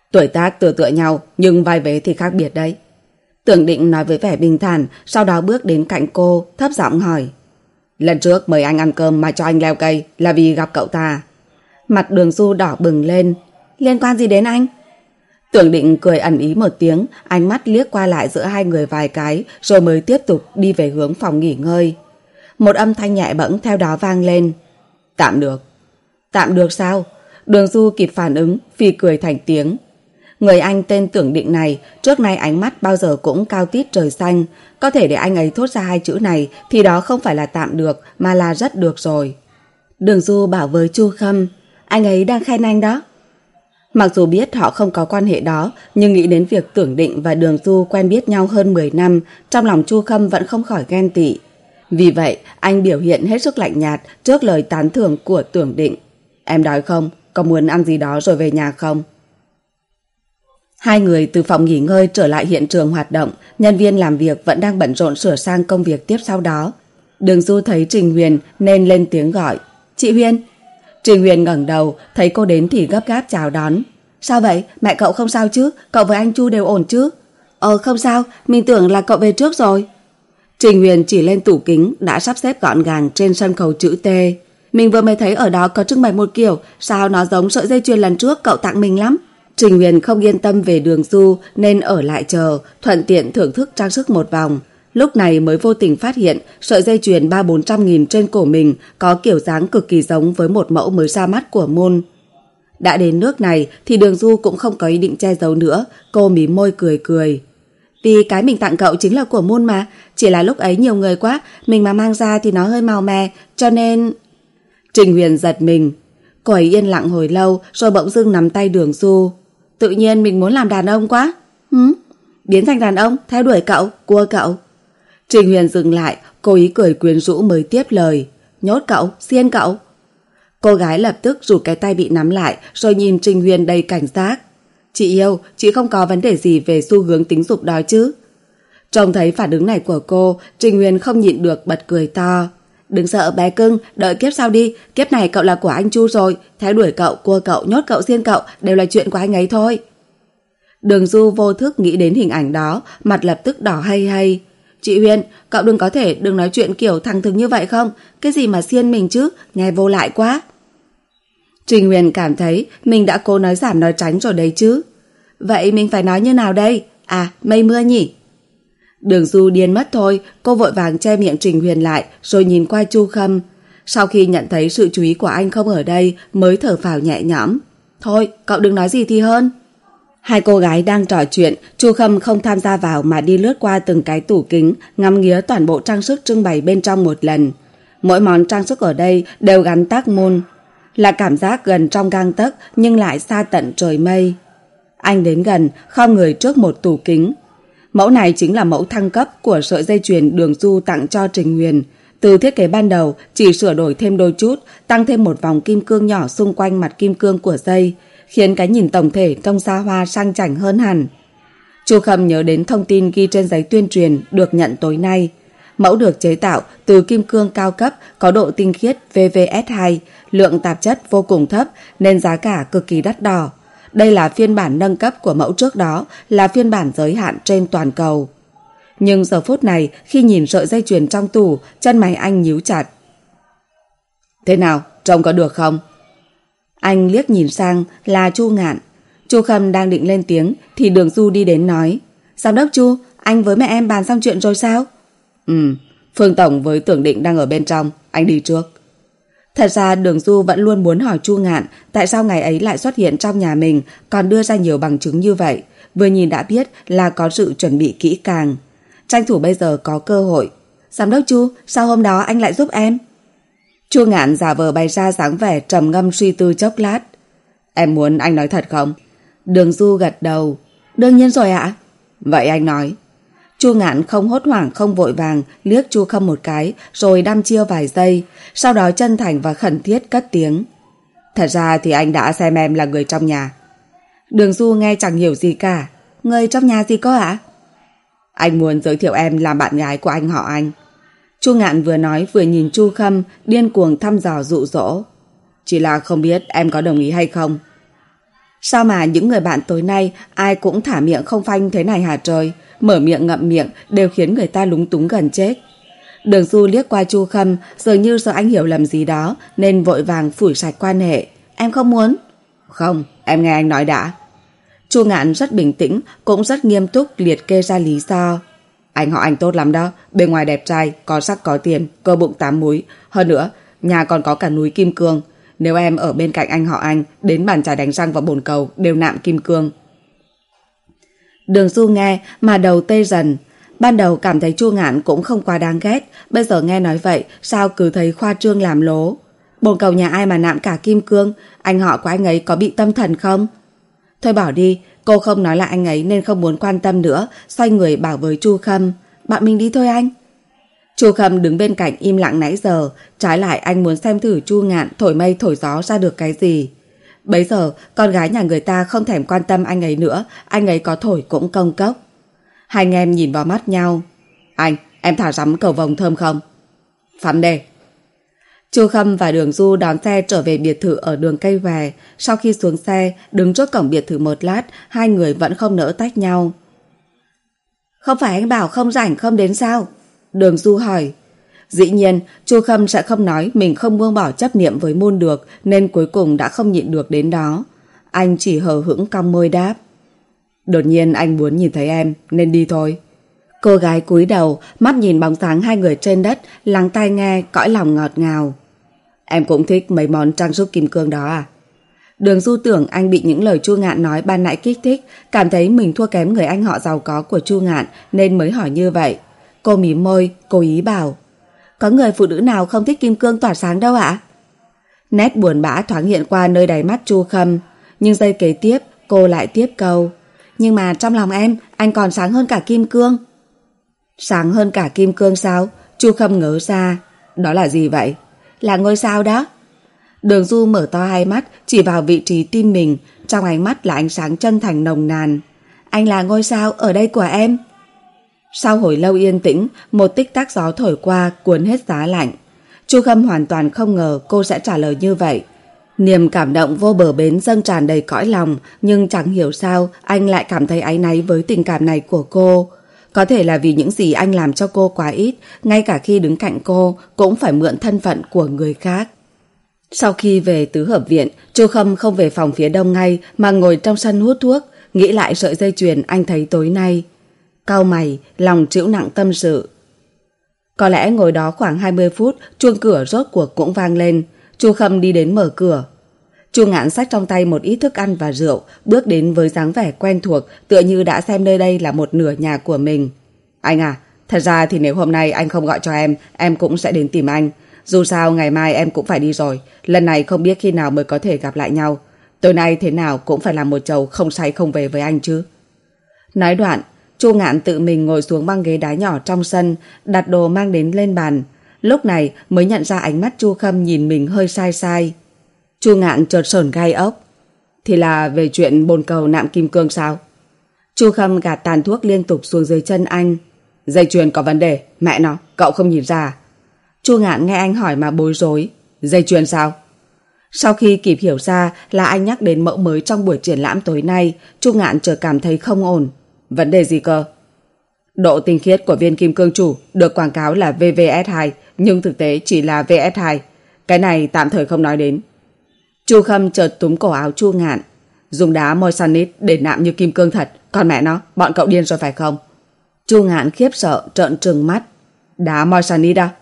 Tuổi tác tựa tựa nhau, nhưng vai vế thì khác biệt đấy. Tưởng Định nói với vẻ bình thản, sau đó bước đến cạnh cô, thấp giọng hỏi. Lần trước mời anh ăn cơm mà cho anh leo cây là vì gặp cậu ta. Mặt Đường Du đỏ bừng lên. Liên quan gì đến anh? Tưởng Định cười ẩn ý một tiếng, ánh mắt liếc qua lại giữa hai người vài cái, rồi mới tiếp tục đi về hướng phòng nghỉ ngơi. Một âm thanh nhẹ bẫng theo đó vang lên. Tạm được. Tạm được sao? Đường Du kịp phản ứng, phì cười thành tiếng. Người anh tên Tưởng Định này, trước nay ánh mắt bao giờ cũng cao tít trời xanh. Có thể để anh ấy thốt ra hai chữ này thì đó không phải là tạm được, mà là rất được rồi. Đường Du bảo với Chu Khâm, anh ấy đang khen anh đó. Mặc dù biết họ không có quan hệ đó, nhưng nghĩ đến việc Tưởng Định và Đường Du quen biết nhau hơn mười năm, trong lòng Chu Khâm vẫn không khỏi ghen tị. Vì vậy, anh biểu hiện hết sức lạnh nhạt trước lời tán thưởng của Tưởng Định. Em đói không? Có muốn ăn gì đó rồi về nhà không? Hai người từ phòng nghỉ ngơi trở lại hiện trường hoạt động, nhân viên làm việc vẫn đang bận rộn sửa sang công việc tiếp sau đó. Đường Du thấy Trình Huyền nên lên tiếng gọi. Chị Huyền. Trình Huyền ngẩng đầu, thấy cô đến thì gấp gáp chào đón. Sao vậy? Mẹ cậu không sao chứ? Cậu với anh Chu đều ổn chứ? Ờ không sao, mình tưởng là cậu về trước rồi. Trình Huyền chỉ lên tủ kính đã sắp xếp gọn gàng trên sân khấu chữ T. Mình vừa mới thấy ở đó có trưng bày một kiểu, sao nó giống sợi dây chuyền lần trước cậu tặng mình lắm. Trình Huyền không yên tâm về Đường Du nên ở lại chờ, thuận tiện thưởng thức trang sức một vòng. Lúc này mới vô tình phát hiện sợi dây chuyền ba bốn trăm nghìn trên cổ mình có kiểu dáng cực kỳ giống với một mẫu mới ra mắt của Moon. Đã đến nước này thì Đường Du cũng không có ý định che giấu nữa, cô mím môi cười cười. Vì cái mình tặng cậu chính là của Moon mà, chỉ là lúc ấy nhiều người quá, mình mà mang ra thì nó hơi màu mè, cho nên... Trình Huyền giật mình. Cô ấy yên lặng hồi lâu rồi bỗng dưng nắm tay Đường Du. Tự nhiên mình muốn làm đàn ông quá. Hứ? Biến thành đàn ông, theo đuổi cậu, cua cậu. Trình Huyền dừng lại, cố ý cười quyến rũ mới tiếp lời. Nhốt cậu, xiên cậu. Cô gái lập tức rụt cái tay bị nắm lại rồi nhìn Trình Huyền đầy cảnh giác. Chị yêu, chị không có vấn đề gì về xu hướng tính dục đó chứ? Trông thấy phản ứng này của cô, Trình Huyền không nhịn được bật cười to. Đừng sợ bé cưng, đợi kiếp sau đi, kiếp này cậu là của anh Chu rồi, theo đuổi cậu, cua cậu, nhốt cậu, xiên cậu đều là chuyện của anh ấy thôi. Đường Du vô thức nghĩ đến hình ảnh đó, mặt lập tức đỏ hay hay. Chị Huyền, cậu đừng có thể đừng nói chuyện kiểu thẳng thừng như vậy không? Cái gì mà xiên mình chứ, nghe vô lại quá. Trình Huyền cảm thấy mình đã cố nói giảm nói tránh rồi đấy chứ. Vậy mình phải nói như nào đây? À, mây mưa nhỉ? Đường Du điên mất thôi, cô vội vàng che miệng Trình Huyền lại rồi nhìn qua Chu Khâm. Sau khi nhận thấy sự chú ý của anh không ở đây mới thở phào nhẹ nhõm. Thôi, cậu đừng nói gì thì hơn. Hai cô gái đang trò chuyện, Chu Khâm không tham gia vào mà đi lướt qua từng cái tủ kính, ngắm nghía toàn bộ trang sức trưng bày bên trong một lần. Mỗi món trang sức ở đây đều gắn tag Moon, là cảm giác gần trong gang tấc nhưng lại xa tận trời mây. Anh đến gần, khom người trước một tủ kính. Mẫu này chính là mẫu thăng cấp của sợi dây chuyền Đường Du tặng cho Trình Huyền. Từ thiết kế ban đầu chỉ sửa đổi thêm đôi chút, tăng thêm một vòng kim cương nhỏ xung quanh mặt kim cương của dây, khiến cái nhìn tổng thể trông xa hoa sang chảnh hơn hẳn. Chu Khâm nhớ đến thông tin ghi trên giấy tuyên truyền được nhận tối nay. Mẫu được chế tạo từ kim cương cao cấp có độ tinh khiết vê vê ét hai, lượng tạp chất vô cùng thấp nên giá cả cực kỳ đắt đỏ. Đây là phiên bản nâng cấp của mẫu trước đó, là phiên bản giới hạn trên toàn cầu. Nhưng giờ phút này khi nhìn sợi dây chuyền trong tủ, chân mày anh nhíu chặt. Thế nào, trông có được không? Anh liếc nhìn sang là Chu Ngạn. Chu Khâm đang định lên tiếng thì Đường Du đi đến nói. Giám đốc Chu, anh với mẹ em bàn xong chuyện rồi sao? Ừ, Phương Tổng với Tưởng Định đang ở bên trong, anh đi trước. Thật ra Đường Du vẫn luôn muốn hỏi Chu Ngạn tại sao ngày ấy lại xuất hiện trong nhà mình, còn đưa ra nhiều bằng chứng như vậy. Vừa nhìn đã biết là có sự chuẩn bị kỹ càng. Tranh thủ bây giờ có cơ hội. Giám đốc Chu, sao hôm đó anh lại giúp em? Chu Ngạn giả vờ bày ra dáng vẻ trầm ngâm suy tư chốc lát. Em muốn anh nói thật không? Đường Du gật đầu. Đương nhiên rồi ạ. Vậy anh nói. Chu Ngạn không hốt hoảng không vội vàng liếc Chu Khâm một cái rồi đăm chiêu vài giây, sau đó chân thành và khẩn thiết cất tiếng. Thật ra thì anh đã xem em là người trong nhà. Đường Du nghe chẳng hiểu gì cả. Người trong nhà gì cơ ạ? Anh muốn giới thiệu em làm bạn gái của anh họ Anh. Chu Ngạn vừa nói vừa nhìn Chu Khâm điên cuồng thăm dò dụ dỗ. Chỉ là không biết em có đồng ý hay không. Sao mà những người bạn tối nay ai cũng thả miệng không phanh thế này hả trời? Mở miệng ngậm miệng đều khiến người ta lúng túng gần chết. Đường Du liếc qua Chu Khâm, dường như sợ anh hiểu lầm gì đó nên vội vàng phủi sạch quan hệ. Em không muốn. Không, em nghe anh nói đã. Chu Ngạn rất bình tĩnh, cũng rất nghiêm túc liệt kê ra lý do. Anh họ anh tốt lắm đó, bên ngoài đẹp trai, có sắc có tiền, cơ bụng tám múi. Hơn nữa, nhà còn có cả núi kim cương. Nếu em ở bên cạnh anh họ anh, đến bàn chải đánh răng và bồn cầu đều nạm kim cương. Đường Du nghe mà đầu tê dần. Ban đầu cảm thấy Chu Ngạn cũng không quá đáng ghét, bây giờ nghe nói vậy sao cứ thấy khoa trương làm lố. Bồn cầu nhà ai mà nạm cả kim cương, anh họ của anh ấy có bị tâm thần không? Thôi bỏ đi, cô không nói lại anh ấy nên không muốn quan tâm nữa, xoay người bảo với Chu Khâm. Bạn mình đi thôi anh. Chu Khâm đứng bên cạnh im lặng nãy giờ, trái lại anh muốn xem thử Chu Ngạn thổi mây thổi gió ra được cái gì. Bấy giờ con gái nhà người ta không thèm quan tâm anh ấy nữa, anh ấy có thổi cũng công cốc. Hai anh em nhìn vào mắt nhau. Anh, em thả rắm cầu vồng thơm không? Phắn đề. Chu Khâm và Đường Du đón xe trở về biệt thự ở đường Cây Về. Sau khi xuống xe, đứng trước cổng biệt thự một lát, hai người vẫn không nỡ tách nhau. Không phải anh bảo không rảnh không đến sao? Đường Du hỏi. Dĩ nhiên, Chu Khâm sẽ không nói mình không buông bỏ chấp niệm với Môn được, nên cuối cùng đã không nhịn được đến đó. Anh chỉ hờ hững cong môi đáp. Đột nhiên anh muốn nhìn thấy em, nên đi thôi. Cô gái cúi đầu, mắt nhìn bóng dáng hai người trên đất, lắng tai nghe, cõi lòng ngọt ngào. Em cũng thích mấy món trang sức kim cương đó à? Đường Du tưởng anh bị những lời Chu Ngạn nói ban nãy kích thích, cảm thấy mình thua kém người anh họ giàu có của Chu Ngạn nên mới hỏi như vậy. Cô mím môi, cố ý bảo. Có người phụ nữ nào không thích kim cương tỏa sáng đâu ạ? Nét buồn bã thoáng hiện qua nơi đáy mắt Chu Khâm, nhưng giây kế tiếp cô lại tiếp câu. Nhưng mà trong lòng em, anh còn sáng hơn cả kim cương. Sáng hơn cả kim cương sao? Chu Khâm ngớ ra. Đó là gì vậy? Là ngôi sao đó. Đường Du mở to hai mắt, chỉ vào vị trí tim mình, trong ánh mắt là ánh sáng chân thành nồng nàn. Anh là ngôi sao ở đây của em. Sau hồi lâu yên tĩnh, một tích tắc gió thổi qua cuốn hết giá lạnh. Chu Khâm hoàn toàn không ngờ cô sẽ trả lời như vậy. Niềm cảm động vô bờ bến dâng tràn đầy cõi lòng, nhưng chẳng hiểu sao anh lại cảm thấy áy náy với tình cảm này của cô. Có thể là vì những gì anh làm cho cô quá ít, ngay cả khi đứng cạnh cô cũng phải mượn thân phận của người khác. Sau khi về tứ hợp viện, Chu Khâm không về phòng phía đông ngay mà ngồi trong sân hút thuốc, nghĩ lại sợi dây chuyền anh thấy tối nay. Cau mày, lòng trĩu nặng tâm sự. Có lẽ ngồi đó khoảng hai mươi phút, chuông cửa rốt cuộc cũng vang lên. Chu Khâm đi đến mở cửa. Chu Ngạn xách trong tay một ít thức ăn và rượu, bước đến với dáng vẻ quen thuộc, tựa như đã xem nơi đây là một nửa nhà của mình. Anh à, thật ra thì nếu hôm nay anh không gọi cho em, em cũng sẽ đến tìm anh. Dù sao ngày mai em cũng phải đi rồi, lần này không biết khi nào mới có thể gặp lại nhau. Tối nay thế nào cũng phải làm một chầu không say không về với anh chứ. Nói đoạn, Chu Ngạn tự mình ngồi xuống băng ghế đá nhỏ trong sân, đặt đồ mang đến lên bàn. Lúc này mới nhận ra ánh mắt Chu Khâm nhìn mình hơi sai sai. Chu Ngạn chợt sởn gai ốc. Thì là về chuyện bồn cầu nạm kim cương sao? Chu Khâm gạt tàn thuốc liên tục xuống dưới chân anh. Dây chuyền có vấn đề, mẹ nó, cậu không nhìn ra. Chu Ngạn nghe anh hỏi mà bối rối. Dây chuyền sao? Sau khi kịp hiểu ra là anh nhắc đến mẫu mới trong buổi triển lãm tối nay, Chu Ngạn chợt cảm thấy không ổn. Vấn đề gì cơ? Độ tinh khiết của viên kim cương chủ được quảng cáo là vê vê ét hai, nhưng thực tế chỉ là vê ét hai. Cái này tạm thời không nói đến. Chu Khâm chợt túm cổ áo Chu Ngạn. Dùng đá moissanite để nạm như kim cương thật, còn mẹ nó, bọn cậu điên rồi phải không? Chu Ngạn khiếp sợ trợn trừng mắt. Đá moissanite à?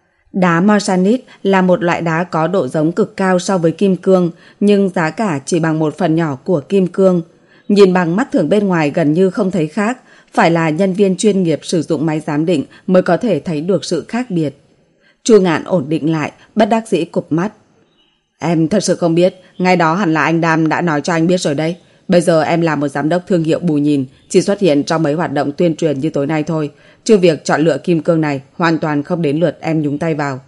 Đá moissanite là một loại đá có độ giống cực cao so với kim cương, nhưng giá cả chỉ bằng một phần nhỏ của kim cương. Nhìn bằng mắt thường bên ngoài gần như không thấy khác, phải là nhân viên chuyên nghiệp sử dụng máy giám định mới có thể thấy được sự khác biệt. Chu Ngạn ổn định lại, bất đắc dĩ cụp mắt. Em thật sự không biết, ngày đó hẳn là anh Đam đã nói cho anh biết rồi đấy. Bây giờ em là một giám đốc thương hiệu bù nhìn, chỉ xuất hiện trong mấy hoạt động tuyên truyền như tối nay thôi, chứ việc chọn lựa kim cương này hoàn toàn không đến lượt em nhúng tay vào.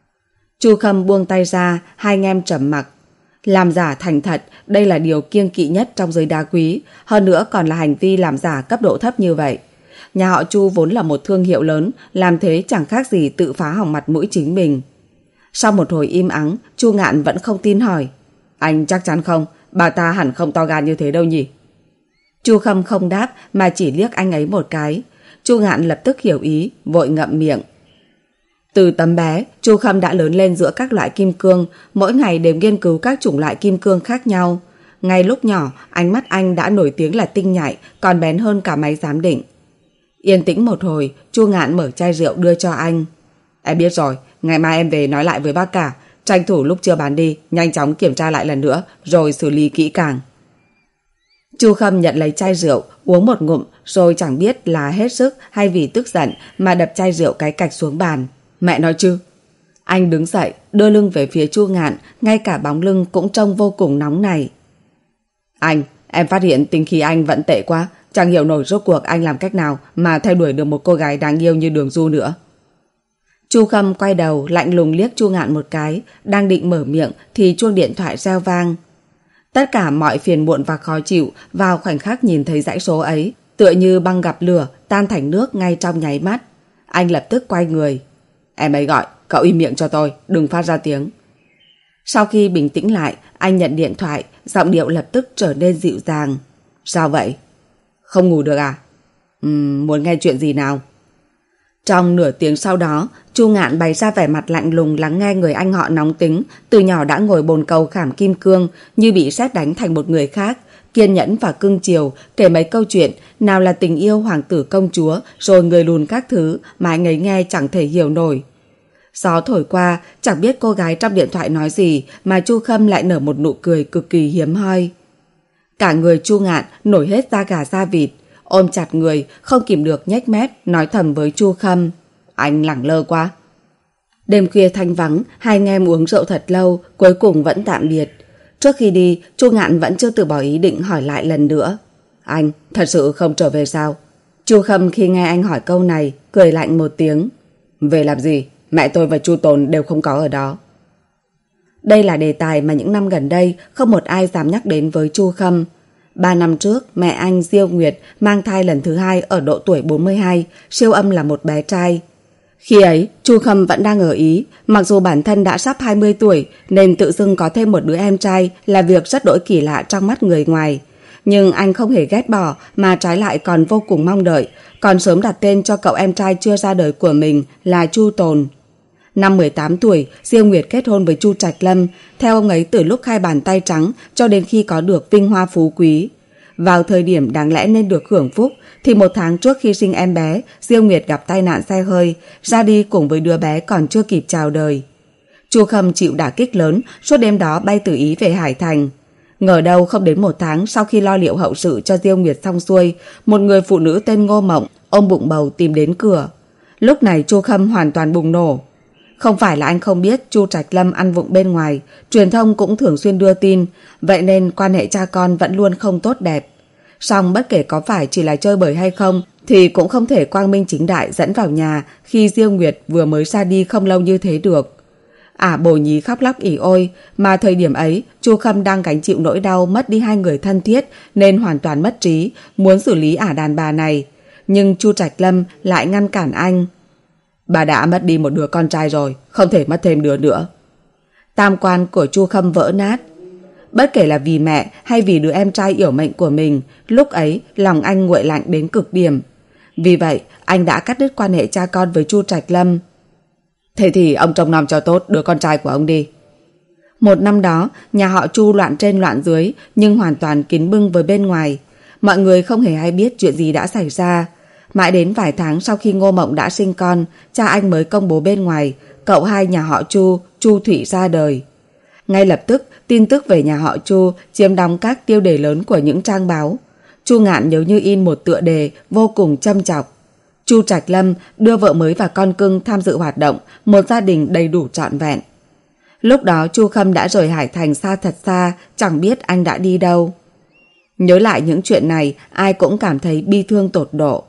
Chu Khâm buông tay ra, hai anh em trầm mặc. Làm giả thành thật, đây là điều kiêng kỵ nhất trong giới đá quý, hơn nữa còn là hành vi làm giả cấp độ thấp như vậy. Nhà họ Chu vốn là một thương hiệu lớn, làm thế chẳng khác gì tự phá hỏng mặt mũi chính mình. Sau một hồi im ắng, Chu Ngạn vẫn không tin hỏi. Anh chắc chắn không? bà ta hẳn không to gan như thế đâu nhỉ? Chu Khâm không đáp mà chỉ liếc anh ấy một cái. Chu Ngạn lập tức hiểu ý, vội ngậm miệng. Từ tấm bé, Chu Khâm đã lớn lên giữa các loại kim cương, mỗi ngày đều nghiên cứu các chủng loại kim cương khác nhau. Ngay lúc nhỏ, ánh mắt anh đã nổi tiếng là tinh nhạy, còn bén hơn cả máy giám định. Yên tĩnh một hồi, Chu Ngạn mở chai rượu đưa cho anh. Em biết rồi, ngày mai em về nói lại với bác cả, tranh thủ lúc chưa bán đi, nhanh chóng kiểm tra lại lần nữa, rồi xử lý kỹ càng. Chu Khâm nhận lấy chai rượu, uống một ngụm, rồi chẳng biết là hết sức hay vì tức giận mà đập chai rượu cái cạch xuống bàn. Mẹ nói chứ. Anh đứng dậy, đưa lưng về phía Chu Ngạn, ngay cả bóng lưng cũng trông vô cùng nóng nảy. Anh, em phát hiện tính khí anh vẫn tệ quá, chẳng hiểu nổi rốt cuộc anh làm cách nào mà theo đuổi được một cô gái đáng yêu như Đường Du nữa. Chu Khâm quay đầu lạnh lùng liếc Chu Ngạn một cái, đang định mở miệng thì chuông điện thoại reo vang. Tất cả mọi phiền muộn và khó chịu vào khoảnh khắc nhìn thấy dãy số ấy, tựa như băng gặp lửa tan thành nước ngay trong nháy mắt. Anh lập tức quay người. Em ấy gọi, cậu im miệng cho tôi, đừng phát ra tiếng. Sau khi bình tĩnh lại, anh nhận điện thoại, giọng điệu lập tức trở nên dịu dàng. Sao vậy? Không ngủ được à? Uhm, muốn nghe chuyện gì nào? Trong nửa tiếng sau đó, Chu Ngạn bày ra vẻ mặt lạnh lùng lắng nghe người anh họ nóng tính, từ nhỏ đã ngồi bồn cầu khảm kim cương, như bị sét đánh thành một người khác, kiên nhẫn và cưng chiều, kể mấy câu chuyện, nào là tình yêu hoàng tử công chúa, rồi người lùn các thứ mà anh ấy nghe chẳng thể hiểu nổi. Gió thổi qua, chẳng biết cô gái trong điện thoại nói gì mà Chu Khâm lại nở một nụ cười cực kỳ hiếm hoi. Cả người Chu Ngạn nổi hết da gà da vịt, ôm chặt người, không kìm được nhếch mép, nói thầm với Chu Khâm. Anh lẳng lơ quá. Đêm khuya thanh vắng, hai anh em uống rượu thật lâu, cuối cùng vẫn tạm biệt. Trước khi đi, Chu Ngạn vẫn chưa từ bỏ ý định hỏi lại lần nữa. Anh, thật sự không trở về sao? Chu Khâm khi nghe anh hỏi câu này, cười lạnh một tiếng. Về làm gì? Mẹ tôi và Chu Tồn đều không có ở đó. Đây là đề tài mà những năm gần đây không một ai dám nhắc đến với Chu Khâm. Ba năm trước, mẹ anh Diêu Nguyệt mang thai lần thứ hai ở độ tuổi bốn mươi hai, siêu âm là một bé trai. Khi ấy, Chu Khâm vẫn đang ở Ý, mặc dù bản thân đã sắp hai mươi tuổi nên tự dưng có thêm một đứa em trai là việc rất đỗi kỳ lạ trong mắt người ngoài. Nhưng anh không hề ghét bỏ mà trái lại còn vô cùng mong đợi, còn sớm đặt tên cho cậu em trai chưa ra đời của mình là Chu Tồn. Năm mười tám tuổi, Diêu Nguyệt kết hôn với Chu Trạch Lâm, theo ông ấy từ lúc khai bàn tay trắng cho đến khi có được vinh hoa phú quý. Vào thời điểm đáng lẽ nên được hưởng phúc, thì một tháng trước khi sinh em bé, Diêu Nguyệt gặp tai nạn xe hơi, ra đi cùng với đứa bé còn chưa kịp chào đời. Chu Khâm chịu đả kích lớn, suốt đêm đó bay từ Ý về Hải Thành. Ngờ đâu không đến một tháng sau khi lo liệu hậu sự cho Diêu Nguyệt xong xuôi, một người phụ nữ tên Ngô Mộng ôm bụng bầu tìm đến cửa. Lúc này Chu Khâm hoàn toàn bùng nổ. Không phải là anh không biết Chu Trạch Lâm ăn vụng bên ngoài, truyền thông cũng thường xuyên đưa tin, vậy nên quan hệ cha con vẫn luôn không tốt đẹp. Song bất kể có phải chỉ là chơi bời hay không, thì cũng không thể quang minh chính đại dẫn vào nhà khi Diêu Nguyệt vừa mới ra đi không lâu như thế được. Ả Bồ Nhí khóc lóc ỉ ôi, mà thời điểm ấy Chu Khâm đang gánh chịu nỗi đau mất đi hai người thân thiết nên hoàn toàn mất trí, muốn xử lý Ả đàn bà này. Nhưng Chu Trạch Lâm lại ngăn cản anh. Bà đã mất đi một đứa con trai rồi, không thể mất thêm đứa nữa. Tam quan của Chu Khâm vỡ nát. Bất kể là vì mẹ hay vì đứa em trai yểu mệnh của mình, lúc ấy lòng anh nguội lạnh đến cực điểm. Vì vậy, anh đã cắt đứt quan hệ cha con với Chu Trạch Lâm. Thế thì ông trông nom cho tốt đứa con trai của ông đi. Một năm đó, nhà họ Chu loạn trên loạn dưới, nhưng hoàn toàn kín bưng với bên ngoài. Mọi người không hề hay biết chuyện gì đã xảy ra. Mãi đến vài tháng sau khi Ngô Mộng đã sinh con, cha anh mới công bố bên ngoài, cậu hai nhà họ Chu, Chu Thủy ra đời. Ngay lập tức, tin tức về nhà họ Chu chiếm đóng các tiêu đề lớn của những trang báo. Chu Ngạn nhớ như in một tựa đề vô cùng châm chọc. Chu Trạch Lâm đưa vợ mới và con cưng tham dự hoạt động, một gia đình đầy đủ trọn vẹn. Lúc đó Chu Khâm đã rời Hải Thành xa thật xa, chẳng biết anh đã đi đâu. Nhớ lại những chuyện này, ai cũng cảm thấy bi thương tột độ.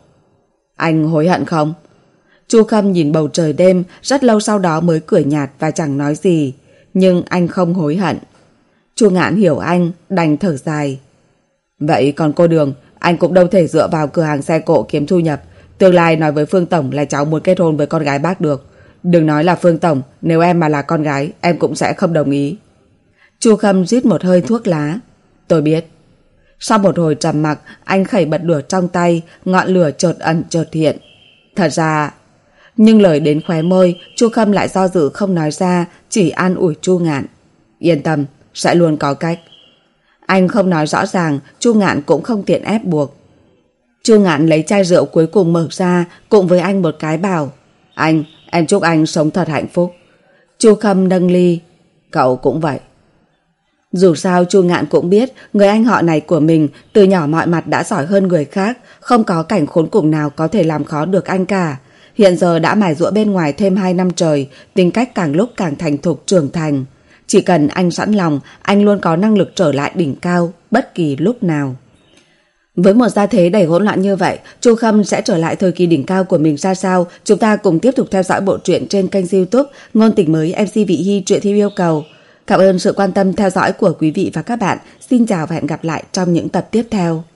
Anh hối hận không? Chu Khâm nhìn bầu trời đêm, rất lâu sau đó mới cười nhạt và chẳng nói gì. Nhưng anh không hối hận. Chu Ngạn hiểu anh, đành thở dài. Vậy còn cô Đường, anh cũng đâu thể dựa vào cửa hàng xe cộ kiếm thu nhập. Tương lai nói với Phương Tổng là cháu muốn kết hôn với con gái bác được. Đừng nói là Phương Tổng, nếu em mà là con gái, em cũng sẽ không đồng ý. Chu Khâm rít một hơi thuốc lá. Tôi biết. Sau một hồi trầm mặc, anh khẩy bật lửa trong tay, ngọn lửa chợt ẩn chợt hiện. Thật ra... Nhưng lời đến khóe môi, Chu Khâm lại do dự không nói ra, chỉ an ủi Chu Ngạn. Yên tâm, sẽ luôn có cách. Anh không nói rõ ràng, Chu Ngạn cũng không tiện ép buộc. Chu Ngạn lấy chai rượu cuối cùng mở ra, cùng với anh một cái bảo. Anh, em chúc anh sống thật hạnh phúc. Chu Khâm nâng ly. Cậu cũng vậy. Dù sao Chu Ngạn cũng biết người anh họ này của mình từ nhỏ mọi mặt đã giỏi hơn người khác, không có cảnh khốn cùng nào có thể làm khó được anh cả. Hiện giờ đã mài giũa bên ngoài thêm hai năm trời, tính cách càng lúc càng thành thục trưởng thành. Chỉ cần anh sẵn lòng, anh luôn có năng lực trở lại đỉnh cao bất kỳ lúc nào. Với một gia thế đầy hỗn loạn như vậy, Chu Khâm sẽ trở lại thời kỳ đỉnh cao của mình ra sao? Chúng ta cùng tiếp tục theo dõi bộ truyện trên kênh YouTube Ngôn Tình Mới em xê Vị Hy truyện theo yêu cầu. Cảm ơn sự quan tâm theo dõi của quý vị và các bạn. Xin chào và hẹn gặp lại trong những tập tiếp theo.